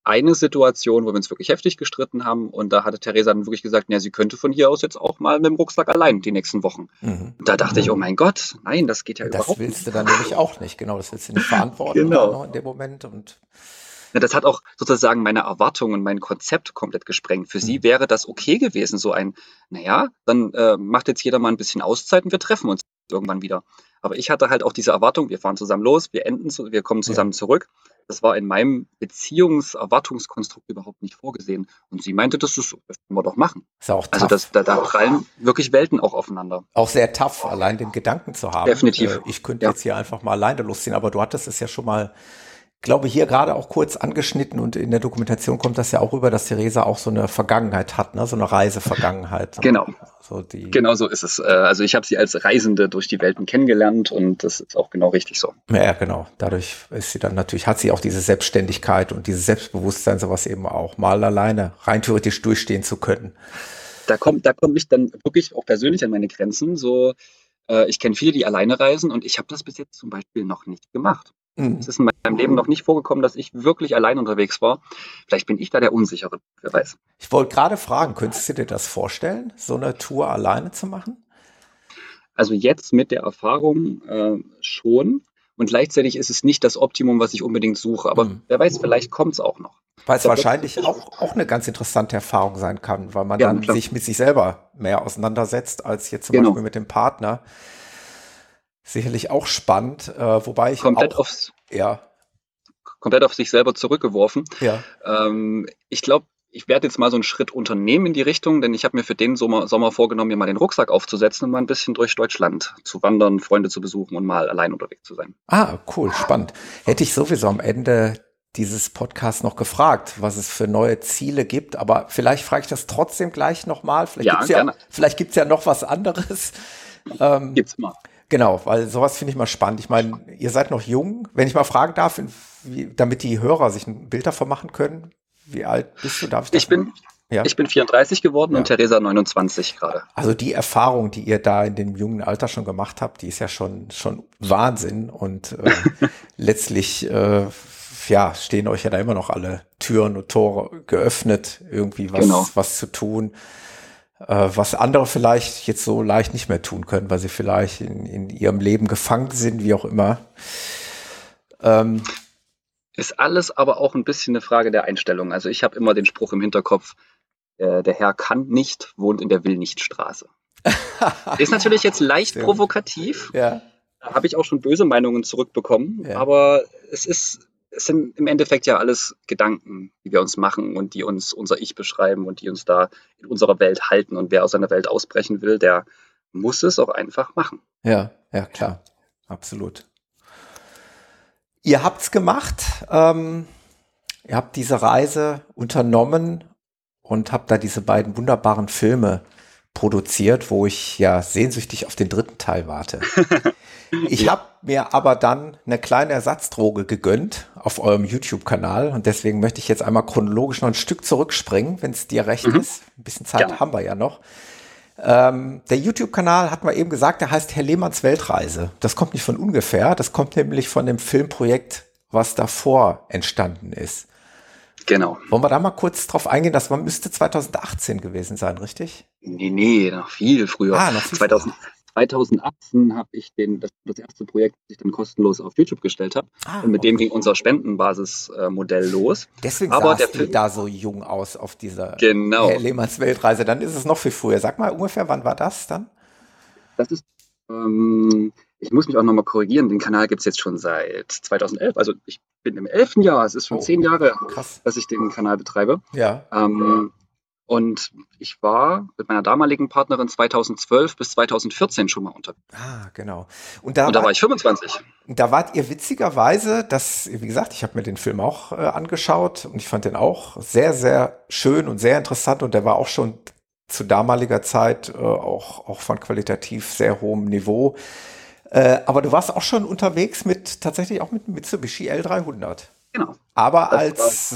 eine Situation, wo wir uns wirklich heftig gestritten haben und da hatte Theresa dann wirklich gesagt, ja, sie könnte von hier aus jetzt auch mal mit dem Rucksack allein die nächsten Wochen. Und da dachte ich, oh mein Gott, nein, das geht ja überhaupt nicht. Das willst du dann nämlich auch nicht, genau, das willst du nicht verantworten Genau. in dem Moment. Und ja, das hat auch sozusagen meine Erwartungen und mein Konzept komplett gesprengt. Für sie wäre das okay gewesen, so ein, naja, dann macht jetzt jeder mal ein bisschen Auszeit und wir treffen uns irgendwann wieder. Aber ich hatte halt auch diese Erwartung, wir fahren zusammen los, wir kommen zusammen zurück. Das war in meinem Erwartungskonstrukt überhaupt nicht vorgesehen. Und sie meinte, das können wir doch machen. Ist auch also tough. da prallen wirklich Welten auch aufeinander. Auch sehr tough, allein den Gedanken zu haben. Definitiv. Ich könnte jetzt hier einfach mal alleine losziehen, aber du hattest es ja schon mal, glaube ich, hier gerade auch kurz angeschnitten und in der Dokumentation kommt das ja auch rüber, dass Theresa auch so eine Vergangenheit hat, ne? So eine Reisevergangenheit. Genau. So genau so ist es. Also ich habe sie als Reisende durch die Welten kennengelernt und das ist auch genau richtig so. Ja, genau. Dadurch ist sie dann natürlich, hat sie auch diese Selbstständigkeit und dieses Selbstbewusstsein, sowas eben auch mal alleine rein theoretisch durchstehen zu können. Da komme ich dann wirklich auch persönlich an meine Grenzen. So, ich kenne viele, die alleine reisen und ich habe das bis jetzt zum Beispiel noch nicht gemacht. Es ist in meinem Leben noch nicht vorgekommen, dass ich wirklich allein unterwegs war. Vielleicht bin ich da der Unsichere, wer weiß. Ich wollte gerade fragen, könntest du dir das vorstellen, so eine Tour alleine zu machen? Also jetzt mit der Erfahrung schon. Und gleichzeitig ist es nicht das Optimum, was ich unbedingt suche. Aber wer weiß, vielleicht kommt es auch noch. Weil es wahrscheinlich auch eine ganz interessante Erfahrung sein kann, weil man dann sich mit sich selber mehr auseinandersetzt, als jetzt zum Beispiel mit dem Partner. Sicherlich auch spannend, wobei ich komplett auf sich selber zurückgeworfen. Ja. Ich glaube, ich werde jetzt mal so einen Schritt unternehmen in die Richtung, denn ich habe mir für den Sommer vorgenommen, mir mal den Rucksack aufzusetzen und mal ein bisschen durch Deutschland zu wandern, Freunde zu besuchen und mal allein unterwegs zu sein. Ah, cool, spannend. Hätte ich sowieso am Ende dieses Podcasts noch gefragt, was es für neue Ziele gibt, aber vielleicht frage ich das trotzdem gleich nochmal. Vielleicht gibt's ja noch was anderes. Gibt's mal. Genau, weil sowas finde ich mal spannend. Ich meine, ihr seid noch jung. Wenn ich mal fragen darf, damit die Hörer sich ein Bild davon machen können, wie alt bist du? Ich bin 34 geworden und Theresa 29 gerade. Also die Erfahrung, die ihr da in dem jungen Alter schon gemacht habt, die ist ja schon Wahnsinn. Und letztlich stehen euch ja da immer noch alle Türen und Tore geöffnet, irgendwie was zu tun. Was andere vielleicht jetzt so leicht nicht mehr tun können, weil sie vielleicht in ihrem Leben gefangen sind, wie auch immer. Ist alles aber auch ein bisschen eine Frage der Einstellung. Also ich habe immer den Spruch im Hinterkopf, der Herr kann nicht, wohnt in der Will-nicht-Straße. Ist natürlich jetzt leicht provokativ. Ja. Da habe ich auch schon böse Meinungen zurückbekommen. Ja. Aber es sind im Endeffekt ja alles Gedanken, die wir uns machen und die uns unser Ich beschreiben und die uns da in unserer Welt halten. Und wer aus seiner Welt ausbrechen will, der muss es auch einfach machen. Ja, klar. Absolut. Ihr habt's gemacht. Ihr habt diese Reise unternommen und habt da diese beiden wunderbaren Filme produziert, wo ich ja sehnsüchtig auf den dritten Teil warte. Ich habe mir aber dann eine kleine Ersatzdroge gegönnt auf eurem YouTube-Kanal und deswegen möchte ich jetzt einmal chronologisch noch ein Stück zurückspringen, wenn es dir recht ist. Ein bisschen Zeit haben wir ja noch. Der YouTube-Kanal, hatten wir eben gesagt, der heißt Herr Lehmanns Weltreise. Das kommt nicht von ungefähr, das kommt nämlich von dem Filmprojekt, was davor entstanden ist. Genau. Wollen wir da mal kurz drauf eingehen? Das müsste 2018 gewesen sein, richtig? Nee, noch viel früher. Noch viel früher. 2018 habe ich das erste Projekt, das ich dann kostenlos auf YouTube gestellt habe. Und mit dem ging unser Spendenbasis-Modell los. Deswegen sahst du da so jung aus auf dieser Herr Lehmanns Weltreise. Dann ist es noch viel früher. Sag mal ungefähr, wann war das dann? Das ist, ich muss mich auch nochmal korrigieren, den Kanal gibt es jetzt schon seit 2011. Also ich bin im 11. Jahr, es ist schon 10 Jahre, dass ich den Kanal betreibe. Ja. Und ich war mit meiner damaligen Partnerin 2012 bis 2014 schon mal unterwegs. Genau. Und da war ich 25. Da wart ihr witzigerweise, wie gesagt, ich habe mir den Film auch angeschaut und ich fand den auch sehr, sehr schön und sehr interessant und der war auch schon zu damaliger Zeit auch von qualitativ sehr hohem Niveau. Aber du warst auch schon unterwegs tatsächlich auch mit Mitsubishi L300. Genau. Aber als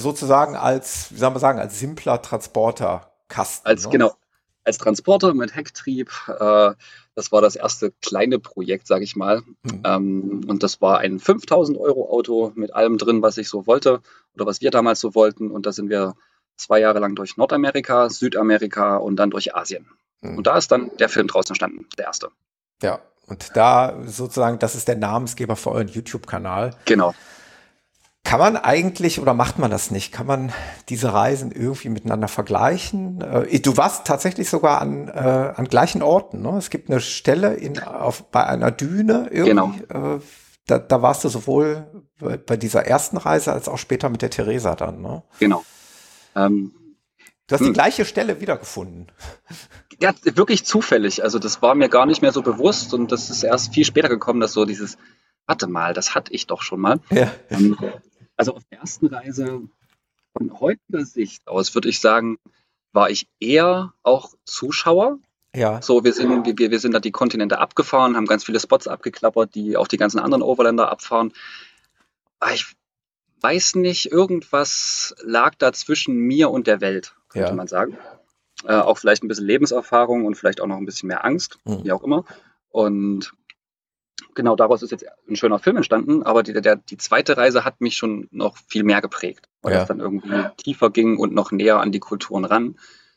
als simpler Transporterkasten. Als Transporter mit Hecktrieb. Das war das erste kleine Projekt, sage ich mal. Und das war ein 5.000 € Auto mit allem drin, was ich so wollte. oder was wir damals so wollten. Und da sind wir 2 Jahre lang durch Nordamerika, Südamerika und dann durch Asien. Und da ist dann der Film draus entstanden, der erste. Ja, und da sozusagen, das ist der Namensgeber für euren YouTube-Kanal. Genau. Kann man eigentlich oder macht man das nicht? Kann man diese Reisen irgendwie miteinander vergleichen? Du warst tatsächlich sogar an gleichen Orten, ne? Es gibt eine Stelle bei einer Düne irgendwie. Genau. Da warst du sowohl bei dieser ersten Reise als auch später mit der Theresa dann, ne? Genau. Du hast die gleiche Stelle wiedergefunden. Ja, wirklich zufällig. Also das war mir gar nicht mehr so bewusst und das ist erst viel später gekommen, dass so dieses, warte mal, das hatte ich doch schon mal. Ja. Also auf der ersten Reise von heutiger Sicht aus würde ich sagen, war ich eher auch Zuschauer. Ja. So, wir sind da die Kontinente abgefahren, haben ganz viele Spots abgeklappert, die auch die ganzen anderen Overländer abfahren. Aber ich weiß nicht, irgendwas lag da zwischen mir und der Welt, könnte man sagen. Auch vielleicht ein bisschen Lebenserfahrung und vielleicht auch noch ein bisschen mehr Angst, wie auch immer. Und genau daraus ist jetzt ein schöner Film entstanden, aber die zweite Reise hat mich schon noch viel mehr geprägt, weil es dann irgendwie tiefer ging und noch näher an die Kulturen ran.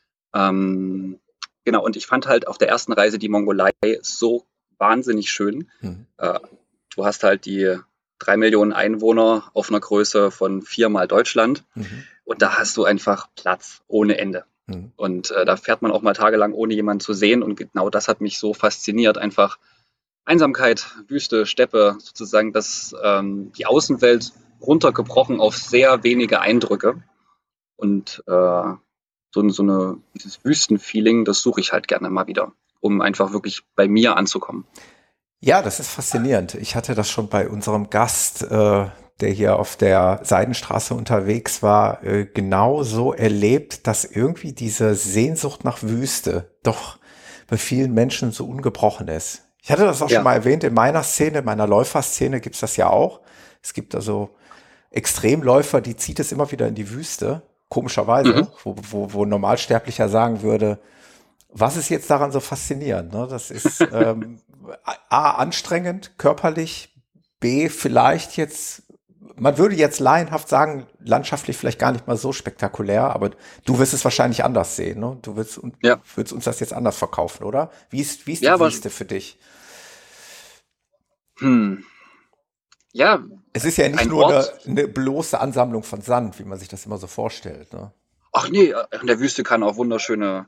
Genau, und ich fand halt auf der ersten Reise die Mongolei so wahnsinnig schön. Du hast halt die 3 Millionen Einwohner auf einer Größe von 4-mal Deutschland und da hast du einfach Platz ohne Ende. Und da fährt man auch mal tagelang, ohne jemanden zu sehen und genau das hat mich so fasziniert, einfach Einsamkeit, Wüste, Steppe, sozusagen die Außenwelt runtergebrochen auf sehr wenige Eindrücke. Und dieses Wüstenfeeling, das suche ich halt gerne mal wieder, um einfach wirklich bei mir anzukommen. Ja, das ist faszinierend. Ich hatte das schon bei unserem Gast, der hier auf der Seidenstraße unterwegs war, genau so erlebt, dass irgendwie diese Sehnsucht nach Wüste doch bei vielen Menschen so ungebrochen ist. Ich hatte das auch schon mal erwähnt, in meiner Läuferszene gibt's das ja auch. Es gibt also Extremläufer, die zieht es immer wieder in die Wüste, komischerweise, wo Normalsterblicher sagen würde, was ist jetzt daran so faszinierend? Ne? Das ist A, anstrengend, körperlich, B, vielleicht jetzt, man würde jetzt laienhaft sagen, landschaftlich vielleicht gar nicht mal so spektakulär, aber du wirst es wahrscheinlich anders sehen. Ne? Du würdest uns das jetzt anders verkaufen, oder? Wie ist die Wüste für dich? Ja. Es ist ja nicht nur eine bloße Ansammlung von Sand, wie man sich das immer so vorstellt. Ne? Ach nee, in der Wüste kann auch wunderschöne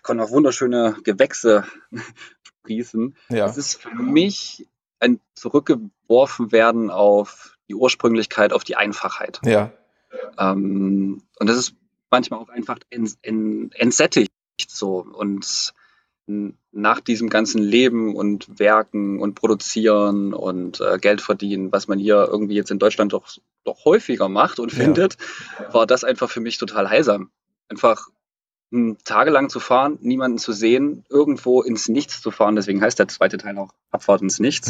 Gewächse sprießen. Ja. Es ist für mich ein Zurückgeworfenwerden auf die Ursprünglichkeit, auf die Einfachheit. Ja. Und das ist manchmal auch einfach entsättigt so. Und nach diesem ganzen Leben und Werken und Produzieren und Geld verdienen, was man hier irgendwie jetzt in Deutschland doch häufiger macht und findet, war das einfach für mich total heilsam. Einfach tagelang zu fahren, niemanden zu sehen, irgendwo ins Nichts zu fahren, deswegen heißt der zweite Teil auch Abfahrt ins Nichts,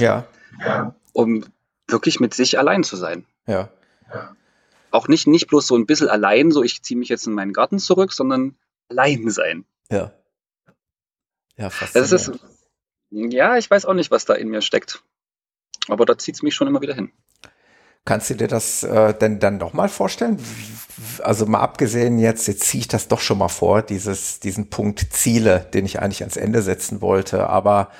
um wirklich mit sich allein zu sein. Ja. Auch nicht bloß so ein bisschen allein, so ich ziehe mich jetzt in meinen Garten zurück, sondern allein sein. Ja. Ja, faszinierend. Ich weiß auch nicht, was da in mir steckt. Aber da zieht es mich schon immer wieder hin. Kannst du dir das denn dann doch mal vorstellen? Also mal abgesehen jetzt ziehe ich das doch schon mal vor, diesen Punkt Ziele, den ich eigentlich ans Ende setzen wollte. Aber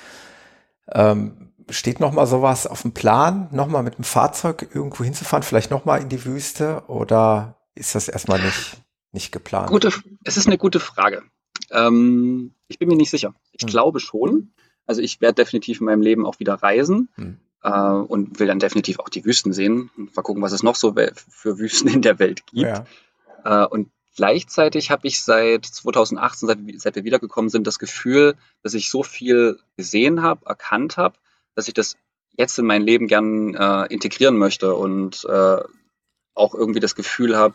steht noch mal sowas auf dem Plan, noch mal mit dem Fahrzeug irgendwo hinzufahren, vielleicht noch mal in die Wüste? Oder ist das erstmal nicht geplant? Es ist eine gute Frage. Ich bin mir nicht sicher. Ich glaube schon. Also ich werde definitiv in meinem Leben auch wieder reisen und will dann definitiv auch die Wüsten sehen. Mal gucken, was es noch so für Wüsten in der Welt gibt. Ja. Und gleichzeitig habe ich seit 2018, seit wir wiedergekommen sind, das Gefühl, dass ich so viel gesehen habe, erkannt habe, dass ich das jetzt in mein Leben gern integrieren möchte und auch irgendwie das Gefühl habe,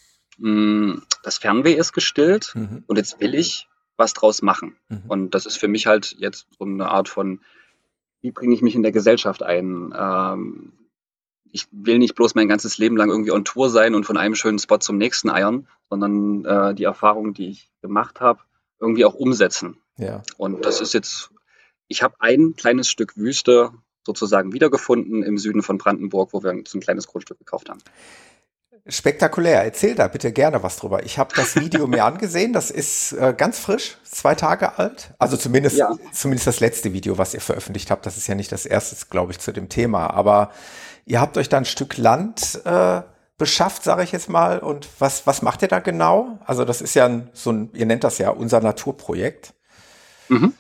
das Fernweh ist gestillt und jetzt will ich was draus machen. Und das ist für mich halt jetzt so eine Art von, wie bringe ich mich in der Gesellschaft ein? Ich will nicht bloß mein ganzes Leben lang irgendwie on Tour sein und von einem schönen Spot zum nächsten eiern, sondern die Erfahrungen, die ich gemacht habe, irgendwie auch umsetzen. Ja. Und das ist jetzt, ich habe ein kleines Stück Wüste sozusagen wiedergefunden im Süden von Brandenburg, wo wir uns ein kleines Grundstück gekauft haben. Spektakulär. Erzähl da bitte gerne was drüber. Ich habe das Video mir angesehen. Das ist ganz frisch, 2 Tage alt. Also zumindest das letzte Video, was ihr veröffentlicht habt. Das ist ja nicht das erste, glaube ich, zu dem Thema. Aber ihr habt euch da ein Stück Land beschafft, sage ich jetzt mal. Und was macht ihr da genau? Also das ist ja ihr nennt das ja unser Naturprojekt. Mhm.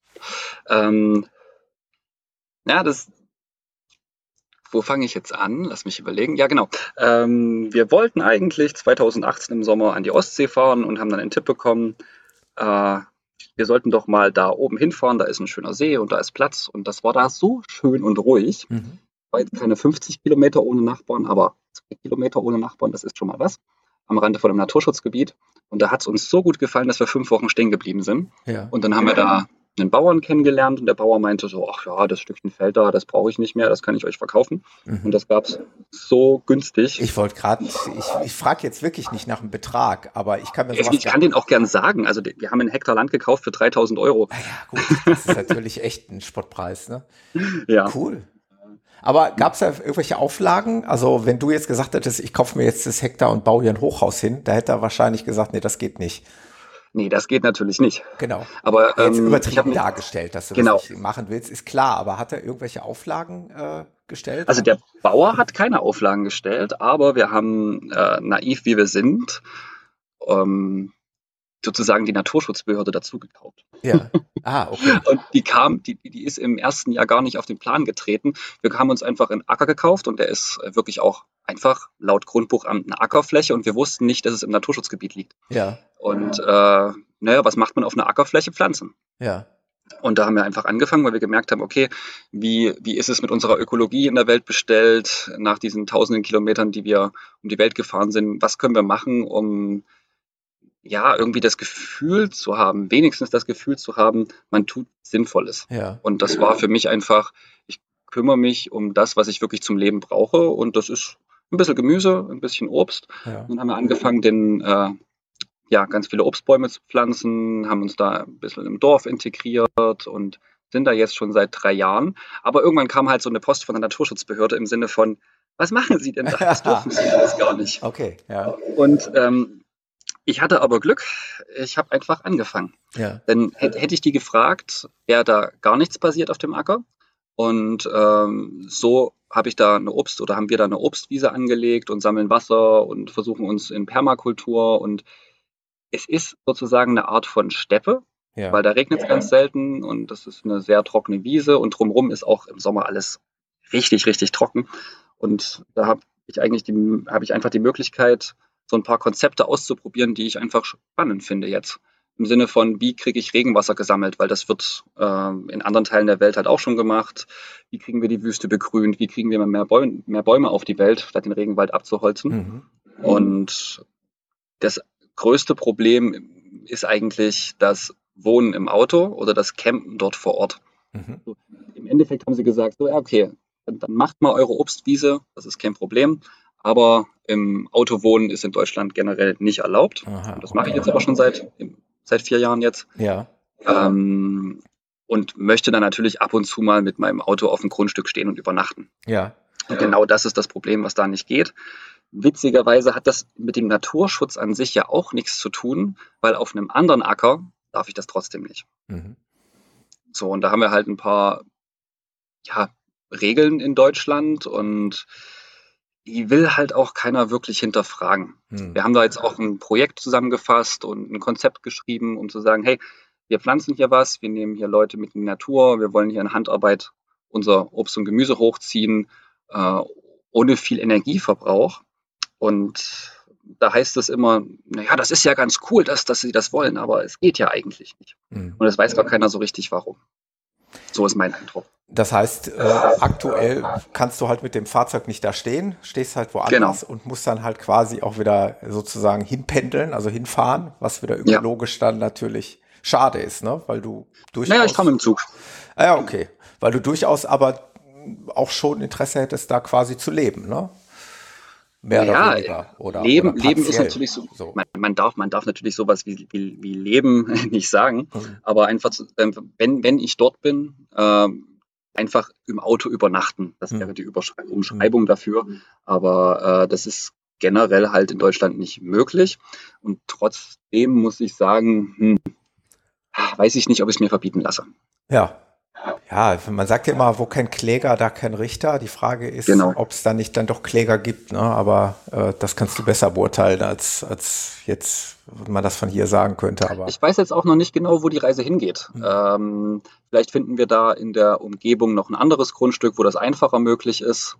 Wo fange ich jetzt an? Lass mich überlegen. Ja, genau. Wir wollten eigentlich 2018 im Sommer an die Ostsee fahren und haben dann einen Tipp bekommen, wir sollten doch mal da oben hinfahren, da ist ein schöner See und da ist Platz. Und das war da so schön und ruhig. War jetzt keine 50 Kilometer ohne Nachbarn, aber 2 Kilometer ohne Nachbarn, das ist schon mal was. Am Rande von einem Naturschutzgebiet. Und da hat es uns so gut gefallen, dass wir 5 Wochen stehen geblieben sind. Ja. Und dann haben wir da einen Bauern kennengelernt und der Bauer meinte so, ach ja, das Stückchen Feld da, das brauche ich nicht mehr, das kann ich euch verkaufen. Und das gab es so günstig. Ich wollte gerade, ich frage jetzt wirklich nicht nach dem Betrag, aber ich kann mir sowas... Ich kann den auch gern sagen, also wir haben einen Hektar Land gekauft für 3.000 Euro. Ja, gut, das ist natürlich echt ein Spottpreis, ne? Ja. Cool. Aber gab es da irgendwelche Auflagen? Also wenn du jetzt gesagt hättest, ich kaufe mir jetzt das Hektar und baue hier ein Hochhaus hin, da hätte er wahrscheinlich gesagt, nee, das geht nicht. Nee, das geht natürlich nicht. Genau. Aber jetzt übertrieben dargestellt, dass du genau. das nicht machen willst, ist klar. Aber hat er irgendwelche Auflagen gestellt? Also der Bauer hat keine Auflagen gestellt, aber wir haben, naiv wie wir sind, sozusagen die Naturschutzbehörde dazu gekauft. Ja. Okay. Und die ist im ersten Jahr gar nicht auf den Plan getreten. Wir haben uns einfach einen Acker gekauft und der ist wirklich auch einfach laut Grundbuchamt eine Ackerfläche und wir wussten nicht, dass es im Naturschutzgebiet liegt. Ja. Und was macht man auf einer Ackerfläche? Pflanzen. Ja. Und da haben wir einfach angefangen, weil wir gemerkt haben, okay, wie ist es mit unserer Ökologie in der Welt bestellt, nach diesen tausenden Kilometern, die wir um die Welt gefahren sind, was können wir machen, um irgendwie das Gefühl zu haben, wenigstens das Gefühl zu haben, man tut Sinnvolles. Ja. Und das war für mich einfach, ich kümmere mich um das, was ich wirklich zum Leben brauche und das ist ein bisschen Gemüse, ein bisschen Obst. Ja. Und dann haben wir angefangen, ganz viele Obstbäume zu pflanzen, haben uns da ein bisschen im Dorf integriert und sind da jetzt schon seit 3 Jahren. Aber irgendwann kam halt so eine Post von der Naturschutzbehörde im Sinne von, was machen Sie denn da? Das dürfen Sie alles gar nicht. Okay, ja. Und ich hatte aber Glück, ich habe einfach angefangen. Ja. Denn hätte ich die gefragt, wäre da gar nichts passiert auf dem Acker. Und so haben wir da eine Obstwiese angelegt und sammeln Wasser und versuchen uns in Permakultur. Und es ist sozusagen eine Art von Steppe, weil da regnet es ganz selten und das ist eine sehr trockene Wiese und drumherum ist auch im Sommer alles richtig, richtig trocken. Und da habe ich einfach die Möglichkeit, so ein paar Konzepte auszuprobieren, die ich einfach spannend finde jetzt. Im Sinne von, wie kriege ich Regenwasser gesammelt, weil das wird in anderen Teilen der Welt halt auch schon gemacht. Wie kriegen wir die Wüste begrünt? Wie kriegen wir mehr Bäume auf die Welt, statt den Regenwald abzuholzen? Und das größte Problem ist eigentlich das Wohnen im Auto oder das Campen dort vor Ort. So, im Endeffekt haben sie gesagt, so, ja, okay, dann macht mal eure Obstwiese, das ist kein Problem. Aber im Auto wohnen ist in Deutschland generell nicht erlaubt. Aha, das mache ich jetzt aber schon seit 4 Jahren jetzt. Ja. Und möchte dann natürlich ab und zu mal mit meinem Auto auf dem Grundstück stehen und übernachten. Ja. Und genau das ist das Problem, was da nicht geht. Witzigerweise hat das mit dem Naturschutz an sich ja auch nichts zu tun, weil auf einem anderen Acker darf ich das trotzdem nicht. So, und da haben wir halt ein paar Regeln in Deutschland und die will halt auch keiner wirklich hinterfragen. Wir haben da jetzt auch ein Projekt zusammengefasst und ein Konzept geschrieben, um zu sagen, hey, wir pflanzen hier was, wir nehmen hier Leute mit in die Natur, wir wollen hier in Handarbeit unser Obst und Gemüse hochziehen, ohne viel Energieverbrauch. Und da heißt es immer, naja, das ist ja ganz cool, dass sie das wollen, aber es geht ja eigentlich nicht. Und es weiß gar keiner so richtig, warum. So ist mein Eindruck. Das heißt, aktuell kannst du halt mit dem Fahrzeug nicht da stehen, stehst halt woanders und musst dann halt quasi auch wieder sozusagen hinpendeln, also hinfahren, was wieder ökologisch dann natürlich schade ist, ne? Weil du durchaus... Naja, ich komme im Zug. Ja, okay. Weil du durchaus aber auch schon Interesse hättest, da quasi zu leben, ne? Mehr oder weniger. Oder Leben ist natürlich so. Man darf natürlich sowas wie Leben nicht sagen, aber einfach, wenn ich dort bin, einfach im Auto übernachten. Das wäre die Umschreibung dafür. Aber das ist generell halt in Deutschland nicht möglich. Und trotzdem muss ich sagen, weiß ich nicht, ob ich es mir verbieten lasse. Ja. Ja, man sagt ja immer, wo kein Kläger, da kein Richter. Die Frage ist, ob es da nicht dann doch Kläger gibt, ne? Aber das kannst du besser beurteilen, als jetzt man das von hier sagen könnte. Aber ich weiß jetzt auch noch nicht genau, wo die Reise hingeht. Vielleicht finden wir da in der Umgebung noch ein anderes Grundstück, wo das einfacher möglich ist.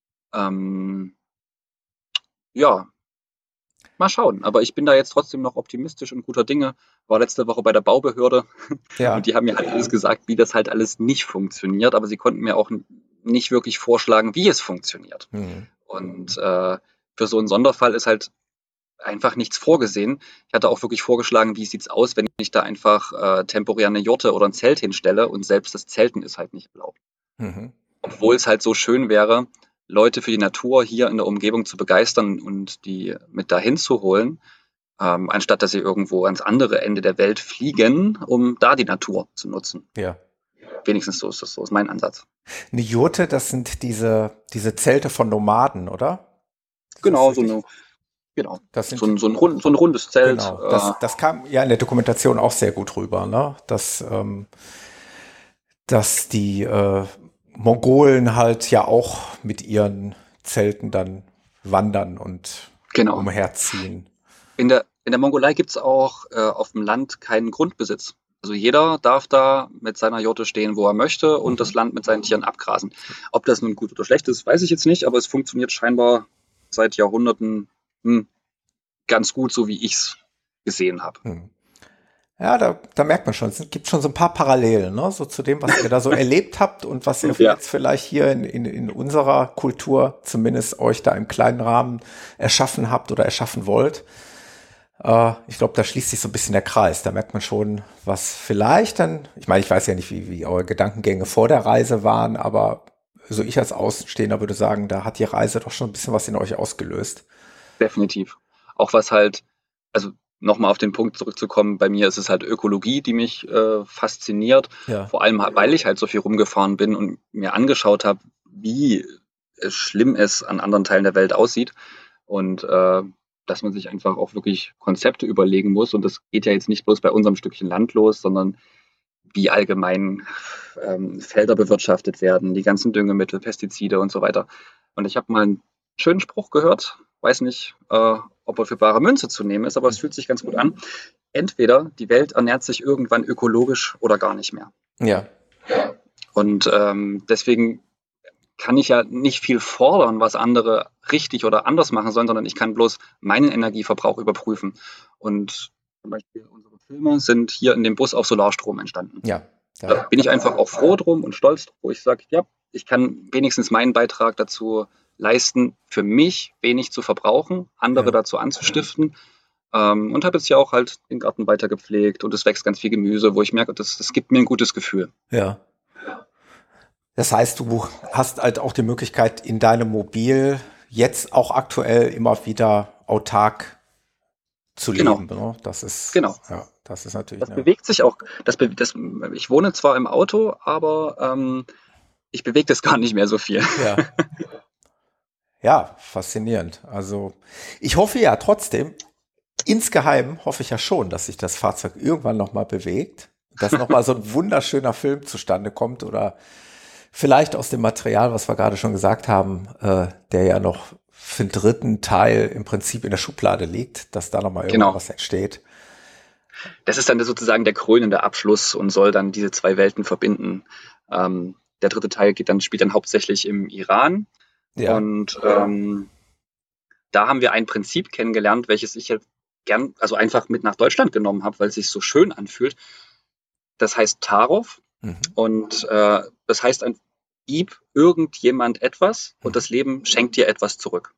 Ja, mal schauen. Aber ich bin da jetzt trotzdem noch optimistisch und guter Dinge. War letzte Woche bei der Baubehörde und die haben mir halt alles gesagt, wie das halt alles nicht funktioniert. Aber sie konnten mir auch nicht wirklich vorschlagen, wie es funktioniert. Und für so einen Sonderfall ist halt einfach nichts vorgesehen. Ich hatte auch wirklich vorgeschlagen, wie sieht's aus, wenn ich da einfach temporär eine Jurte oder ein Zelt hinstelle und selbst das Zelten ist halt nicht erlaubt. Obwohl es halt so schön wäre, Leute für die Natur hier in der Umgebung zu begeistern und die mit dahin zu holen, anstatt dass sie irgendwo ans andere Ende der Welt fliegen, um da die Natur zu nutzen. Ja. Wenigstens so ist mein Ansatz. Eine Jurte, das sind diese Zelte von Nomaden, oder? Genau, das sind so ein rundes Zelt. Genau. Das kam ja in der Dokumentation auch sehr gut rüber, ne? Dass die Mongolen halt ja auch mit ihren Zelten dann wandern und umherziehen. In der Mongolei gibt es auch auf dem Land keinen Grundbesitz. Also jeder darf da mit seiner Jurte stehen, wo er möchte und das Land mit seinen Tieren abgrasen. Ob das nun gut oder schlecht ist, weiß ich jetzt nicht, aber es funktioniert scheinbar seit Jahrhunderten ganz gut, so wie ich es gesehen habe. Ja, da merkt man schon, es gibt schon so ein paar Parallelen, ne? So zu dem, was ihr da so erlebt habt und was ihr jetzt vielleicht hier in unserer Kultur zumindest euch da im kleinen Rahmen erschaffen habt oder erschaffen wollt. Ich glaube, da schließt sich so ein bisschen der Kreis. Da merkt man schon, was vielleicht dann, ich meine, ich weiß ja nicht, wie eure Gedankengänge vor der Reise waren, aber so ich als Außenstehender würde sagen, da hat die Reise doch schon ein bisschen was in euch ausgelöst. Definitiv. Auch was halt, also nochmal auf den Punkt zurückzukommen, bei mir ist es halt Ökologie, die mich fasziniert. Ja. Vor allem, weil ich halt so viel rumgefahren bin und mir angeschaut habe, wie schlimm es an anderen Teilen der Welt aussieht. Und dass man sich einfach auch wirklich Konzepte überlegen muss. Und das geht ja jetzt nicht bloß bei unserem Stückchen Land los, sondern wie allgemein Felder bewirtschaftet werden, die ganzen Düngemittel, Pestizide und so weiter. Und ich habe mal einen schönen Spruch gehört, weiß nicht, ob er für bare Münze zu nehmen ist, aber es fühlt sich ganz gut an. Entweder die Welt ernährt sich irgendwann ökologisch oder gar nicht mehr. Ja. Und deswegen kann ich ja nicht viel fordern, was andere richtig oder anders machen sollen, sondern ich kann bloß meinen Energieverbrauch überprüfen. Und zum Beispiel unsere Filme sind hier in dem Bus auf Solarstrom entstanden. Ja. Da bin ich einfach auch froh drum und stolz, wo ich sage, ja, ich kann wenigstens meinen Beitrag dazu leisten, für mich wenig zu verbrauchen, andere dazu anzustiften. Und habe jetzt ja auch halt den Garten weiter gepflegt und es wächst ganz viel Gemüse, wo ich merke, das gibt mir ein gutes Gefühl. Ja. Das heißt, du hast halt auch die Möglichkeit, in deinem Mobil jetzt auch aktuell immer wieder autark zu leben. Ne? Das ist das ist natürlich. Das bewegt sich auch. Ich wohne zwar im Auto, aber ich bewege das gar nicht mehr so viel. Ja. Ja, faszinierend. Also ich hoffe ja trotzdem, insgeheim hoffe ich ja schon, dass sich das Fahrzeug irgendwann nochmal bewegt, dass nochmal so ein wunderschöner Film zustande kommt oder vielleicht aus dem Material, was wir gerade schon gesagt haben, der ja noch für den dritten Teil im Prinzip in der Schublade liegt, dass da nochmal irgendwas entsteht. Das ist dann sozusagen der krönende Abschluss und soll dann diese zwei Welten verbinden. Der dritte Teil spielt dann hauptsächlich im Iran. Ja. Und da haben wir ein Prinzip kennengelernt, welches ich halt gern, also einfach mit nach Deutschland genommen habe, weil es sich so schön anfühlt. Das heißt Tarov. Und das heißt, gib irgendjemand etwas und das Leben schenkt dir etwas zurück.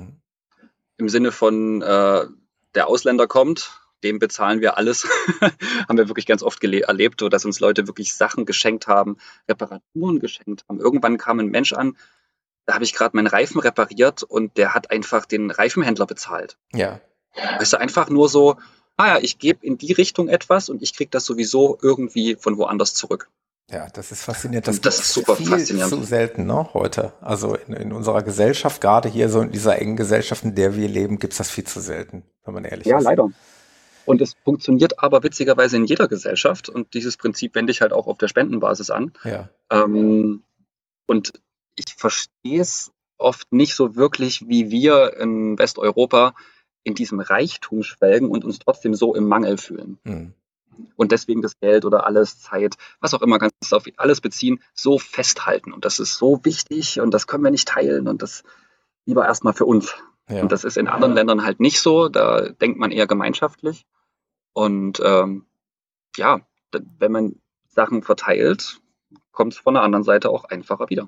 Im Sinne von, der Ausländer kommt, dem bezahlen wir alles. Haben wir wirklich ganz oft erlebt, dass uns Leute wirklich Sachen geschenkt haben, Reparaturen geschenkt haben. Irgendwann kam ein Mensch an, da habe ich gerade meinen Reifen repariert und der hat einfach den Reifenhändler bezahlt. Ja. Weißt du, einfach nur so, ich gebe in die Richtung etwas und ich kriege das sowieso irgendwie von woanders zurück. Ja, das ist faszinierend. Das ist super faszinierend. Zu selten, ne, heute. Also in unserer Gesellschaft, gerade hier so in dieser engen Gesellschaft, in der wir leben, gibt es das viel zu selten, wenn man ehrlich ist. Ja, leider. Und es funktioniert aber witzigerweise in jeder Gesellschaft. Und dieses Prinzip wende ich halt auch auf der Spendenbasis an. Ja. Und ich verstehe es oft nicht so wirklich, wie wir in Westeuropa in diesem Reichtum schwelgen und uns trotzdem so im Mangel fühlen. Und deswegen das Geld oder alles, Zeit, was auch immer, kannst du auf alles beziehen, so festhalten. Und das ist so wichtig und das können wir nicht teilen und das lieber erstmal für uns. Ja. Und das ist in anderen Ländern halt nicht so. Da denkt man eher gemeinschaftlich. Und wenn man Sachen verteilt, kommt es von der anderen Seite auch einfacher wieder.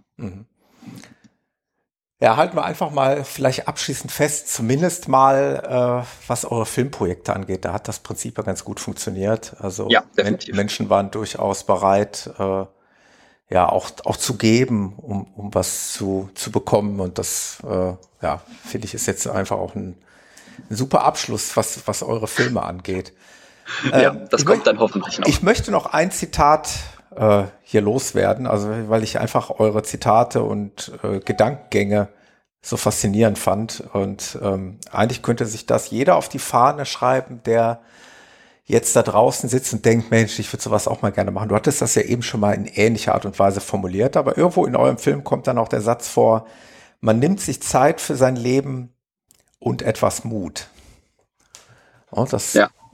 Ja, halten wir einfach mal vielleicht abschließend fest, zumindest mal, was eure Filmprojekte angeht. Da hat das Prinzip ja ganz gut funktioniert. Also ja, Menschen waren durchaus bereit, auch zu geben, um was zu bekommen. Und das, finde ich, ist jetzt einfach auch ein super Abschluss, was eure Filme angeht. Ja, das kommt dann hoffentlich noch. Ich möchte noch ein Zitat hier loswerden, also weil ich einfach eure Zitate und Gedankengänge so faszinierend fand. Und eigentlich könnte sich das jeder auf die Fahne schreiben, der jetzt da draußen sitzt und denkt, Mensch, ich würde sowas auch mal gerne machen. Du hattest das ja eben schon mal in ähnlicher Art und Weise formuliert, aber irgendwo in eurem Film kommt dann auch der Satz vor, man nimmt sich Zeit für sein Leben und etwas Mut. Und das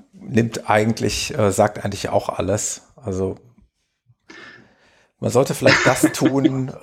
sagt eigentlich auch alles. Also man sollte vielleicht das tun,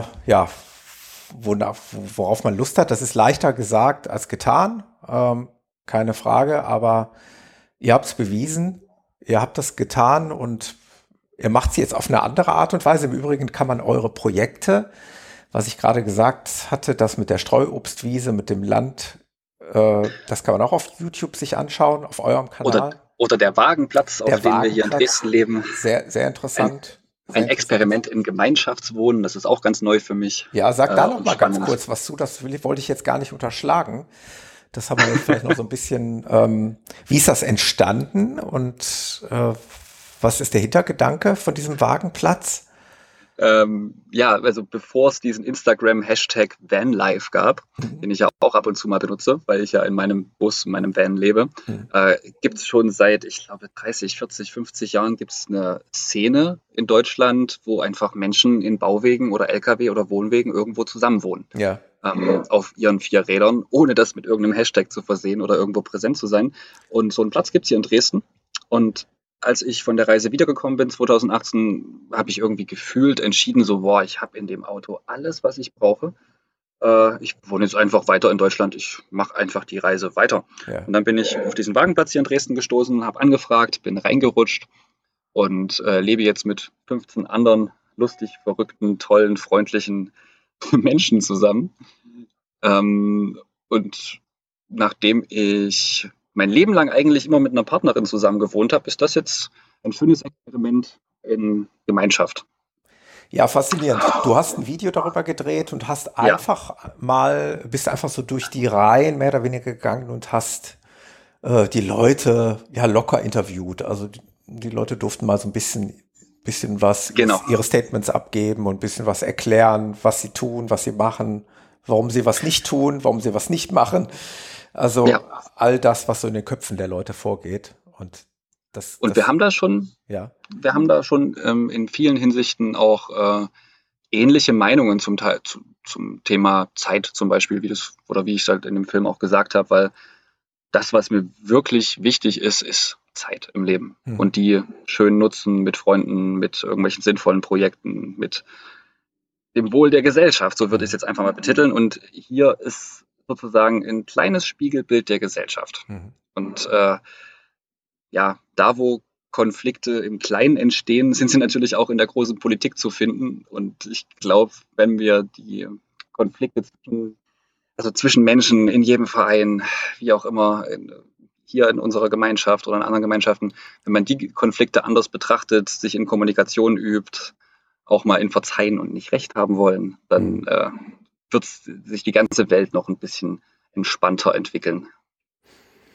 worauf man Lust hat. Das ist leichter gesagt als getan, keine Frage, aber ihr habt es bewiesen, ihr habt das getan und ihr macht es jetzt auf eine andere Art und Weise. Im Übrigen kann man eure Projekte, was ich gerade gesagt hatte, das mit der Streuobstwiese, mit dem Land, das kann man auch auf YouTube sich anschauen, auf eurem Kanal. Oder der Wagenplatz, auf dem wir hier in Dresden leben. Sehr, sehr interessant. Ein Experiment in Gemeinschaftswohnen, das ist auch ganz neu für mich. Ja, sag da noch mal ganz kurz was zu, das wollte ich jetzt gar nicht unterschlagen. Das haben wir jetzt vielleicht noch so ein bisschen, wie ist das entstanden und was ist der Hintergedanke von diesem Wagenplatz? Also bevor es diesen Instagram-Hashtag Vanlife gab, den ich ja auch ab und zu mal benutze, weil ich ja in meinem Bus, in meinem Van lebe, gibt es schon seit, ich glaube, 30, 40, 50 Jahren gibt es eine Szene in Deutschland, wo einfach Menschen in Bauwegen oder LKW oder Wohnwegen irgendwo zusammenwohnen. Ja. Auf ihren 4 Rädern, ohne das mit irgendeinem Hashtag zu versehen oder irgendwo präsent zu sein. Und so einen Platz gibt es hier in Dresden. Und als ich von der Reise wiedergekommen bin, 2018, habe ich irgendwie gefühlt entschieden, ich habe in dem Auto alles, was ich brauche. Ich wohne jetzt einfach weiter in Deutschland, ich mache einfach die Reise weiter. Ja. Und dann bin ich auf diesen Wagenplatz hier in Dresden gestoßen, habe angefragt, bin reingerutscht und lebe jetzt mit 15 anderen lustig, verrückten, tollen, freundlichen Menschen zusammen. Und nachdem ich mein Leben lang eigentlich immer mit einer Partnerin zusammen gewohnt habe, ist das jetzt ein schönes Experiment in Gemeinschaft. Ja, faszinierend. Du hast ein Video darüber gedreht und hast bist einfach so durch die Reihen mehr oder weniger gegangen und hast die Leute locker interviewt. Also die Leute durften mal so ein bisschen was, ihre Statements abgeben und ein bisschen was erklären, was sie tun, was sie machen, warum sie was nicht tun, warum sie was nicht machen. Also all das, was so in den Köpfen der Leute vorgeht. Und wir haben da schon, in vielen Hinsichten auch ähnliche Meinungen zum Teil zum Thema Zeit zum Beispiel, wie ich es halt in dem Film auch gesagt habe, weil das, was mir wirklich wichtig ist Zeit im Leben. Und die schön nutzen mit Freunden, mit irgendwelchen sinnvollen Projekten, mit dem Wohl der Gesellschaft, so würde ich es jetzt einfach mal betiteln. Und hier ist sozusagen ein kleines Spiegelbild der Gesellschaft. Und da wo Konflikte im Kleinen entstehen, sind sie natürlich auch in der großen Politik zu finden. Und ich glaube, wenn wir die Konflikte zwischen Menschen in jedem Verein, wie auch immer, hier in unserer Gemeinschaft oder in anderen Gemeinschaften, wenn man die Konflikte anders betrachtet, sich in Kommunikation übt, auch mal in Verzeihen und nicht Recht haben wollen, dann wird sich die ganze Welt noch ein bisschen entspannter entwickeln.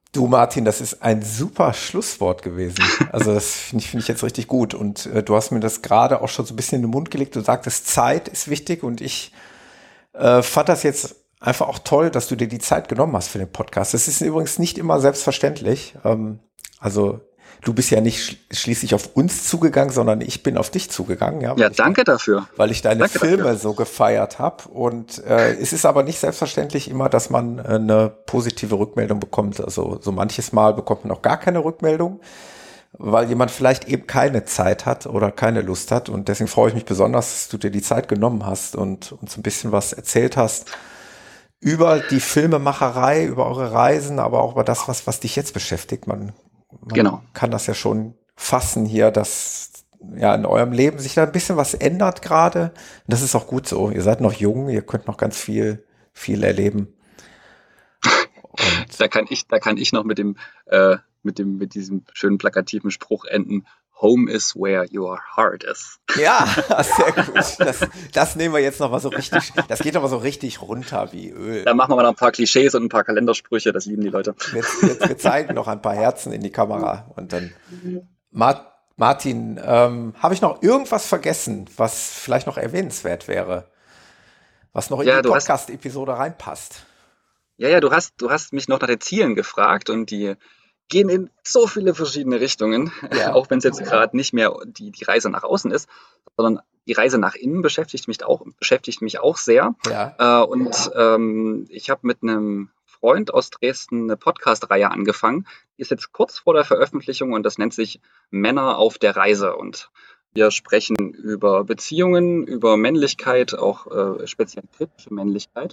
Du, Martin, das ist ein super Schlusswort gewesen. Also das finde ich jetzt richtig gut. Und du hast mir das gerade auch schon so ein bisschen in den Mund gelegt. Du sagtest, Zeit ist wichtig. Und ich fand das jetzt einfach auch toll, dass du dir die Zeit genommen hast für den Podcast. Das ist übrigens nicht immer selbstverständlich. Also du bist ja nicht schließlich auf uns zugegangen, sondern ich bin auf dich zugegangen. Ja, danke dafür. Weil ich deine Filme so gefeiert habe. Und es ist aber nicht selbstverständlich immer, dass man eine positive Rückmeldung bekommt. Also so manches Mal bekommt man auch gar keine Rückmeldung, weil jemand vielleicht eben keine Zeit hat oder keine Lust hat. Und deswegen freue ich mich besonders, dass du dir die Zeit genommen hast und uns ein bisschen was erzählt hast über die Filmemacherei, über eure Reisen, aber auch über das, was dich jetzt beschäftigt. Man kann das ja schon fassen hier, dass ja in eurem Leben sich da ein bisschen was ändert gerade. Und das ist auch gut so. Ihr seid noch jung, ihr könnt noch ganz viel erleben. Und da kann ich noch mit diesem schönen plakativen Spruch enden. Home is where your heart is. Ja, sehr gut. Das nehmen wir jetzt noch mal so richtig, das geht aber so richtig runter wie Öl. Da machen wir mal noch ein paar Klischees und ein paar Kalendersprüche, das lieben die Leute. Wir zeigen noch ein paar Herzen in die Kamera und dann Martin, habe ich noch irgendwas vergessen, was vielleicht noch erwähnenswert wäre? Was noch in die Podcast-Episode reinpasst? Ja, du hast mich noch nach den Zielen gefragt und die gehen in so viele verschiedene Richtungen, auch wenn es jetzt gerade nicht mehr die Reise nach außen ist, sondern die Reise nach innen beschäftigt mich auch sehr. Ja. Ich habe mit einem Freund aus Dresden eine Podcast-Reihe angefangen. Die ist jetzt kurz vor der Veröffentlichung und das nennt sich Männer auf der Reise. Und wir sprechen über Beziehungen, über Männlichkeit, auch speziell kritische Männlichkeit,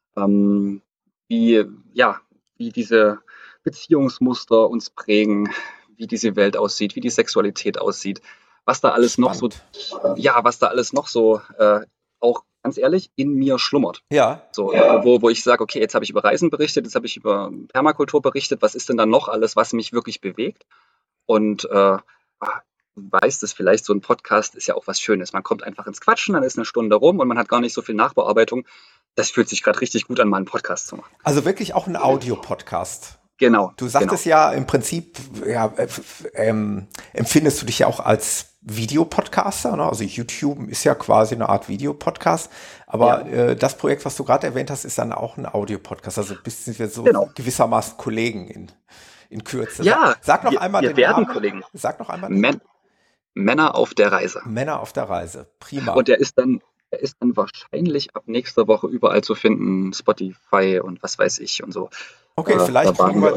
wie diese Beziehungsmuster uns prägen, wie diese Welt aussieht, wie die Sexualität aussieht, was da alles noch so, auch ganz ehrlich, in mir schlummert. Ja. So, wo ich sage, okay, jetzt habe ich über Reisen berichtet, jetzt habe ich über Permakultur berichtet, was ist denn dann noch alles, was mich wirklich bewegt? Und du weißt es vielleicht, so ein Podcast ist ja auch was Schönes. Man kommt einfach ins Quatschen, dann ist eine Stunde rum und man hat gar nicht so viel Nachbearbeitung. Das fühlt sich gerade richtig gut an, mal einen Podcast zu machen. Also wirklich auch ein Audio-Podcast. Genau. Du sagtest ja im Prinzip, empfindest du dich ja auch als Videopodcaster, ne? Also YouTube ist ja quasi eine Art Videopodcast, aber das Projekt, was du gerade erwähnt hast, ist dann auch ein Audiopodcast. Also sind wir so gewissermaßen Kollegen in Kürze. Ja, sag noch einmal den Namen. Kollegen. Sag noch einmal. Männer auf der Reise. Männer auf der Reise. Prima. Und der ist dann wahrscheinlich ab nächster Woche überall zu finden, Spotify und was weiß ich und so. Okay, vielleicht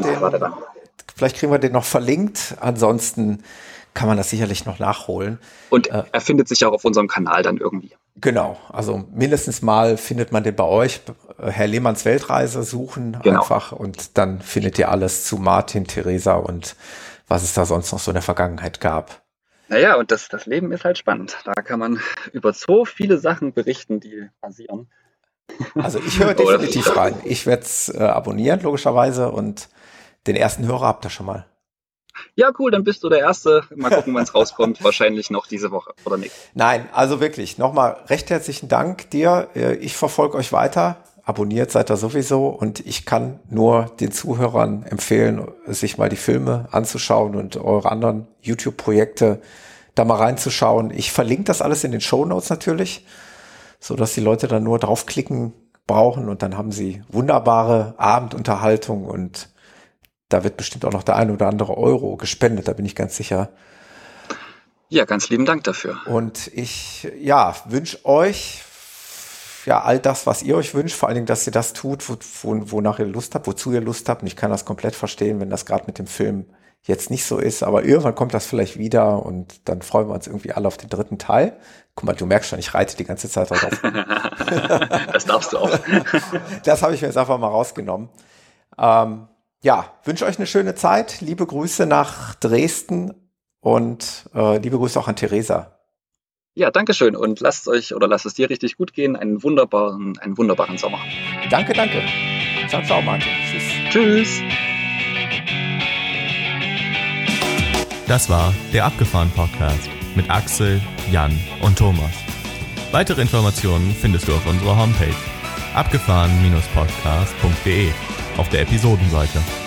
kriegen wir den noch verlinkt. Ansonsten kann man das sicherlich noch nachholen. Und er findet sich auch auf unserem Kanal dann irgendwie. Genau, also mindestens mal findet man den bei euch. Herr Lehmanns Weltreise suchen einfach und dann findet ihr alles zu Martin, Theresa und was es da sonst noch so in der Vergangenheit gab. Naja, und das Leben ist halt spannend. Da kann man über so viele Sachen berichten, die passieren. Also ich höre definitiv rein. Ich werde es abonnieren, logischerweise, und den ersten Hörer habt ihr schon mal. Ja, cool, dann bist du der Erste. Mal gucken, wann es rauskommt. Wahrscheinlich noch diese Woche oder nicht. Nein, also wirklich, nochmal recht herzlichen Dank dir. Ich verfolge euch weiter. Abonniert seid ihr sowieso. Und ich kann nur den Zuhörern empfehlen, sich mal die Filme anzuschauen und eure anderen YouTube-Projekte da mal reinzuschauen. Ich verlinke das alles in den Shownotes natürlich, so dass die Leute dann nur draufklicken brauchen und dann haben sie wunderbare Abendunterhaltung und da wird bestimmt auch noch der ein oder andere Euro gespendet, da bin ich ganz sicher. Ja, ganz lieben Dank dafür. Und ich wünsche euch all das, was ihr euch wünscht, vor allen Dingen, dass ihr das tut, wonach ihr Lust habt, wozu ihr Lust habt. Und ich kann das komplett verstehen, wenn das gerade mit dem Film jetzt nicht so ist, aber irgendwann kommt das vielleicht wieder und dann freuen wir uns irgendwie alle auf den 3. Teil. Guck mal, du merkst schon, ich reite die ganze Zeit drauf. Das darfst du auch. Das habe ich mir jetzt einfach mal rausgenommen. Wünsche euch eine schöne Zeit. Liebe Grüße nach Dresden und liebe Grüße auch an Theresa. Ja, danke schön und lasst es dir richtig gut gehen. Einen wunderbaren Sommer. Danke. Ciao, ciao, Martin. Tschüss. Das war der Abgefahren-Podcast mit Axel, Jan und Thomas. Weitere Informationen findest du auf unserer Homepage abgefahren-podcast.de auf der Episodenseite.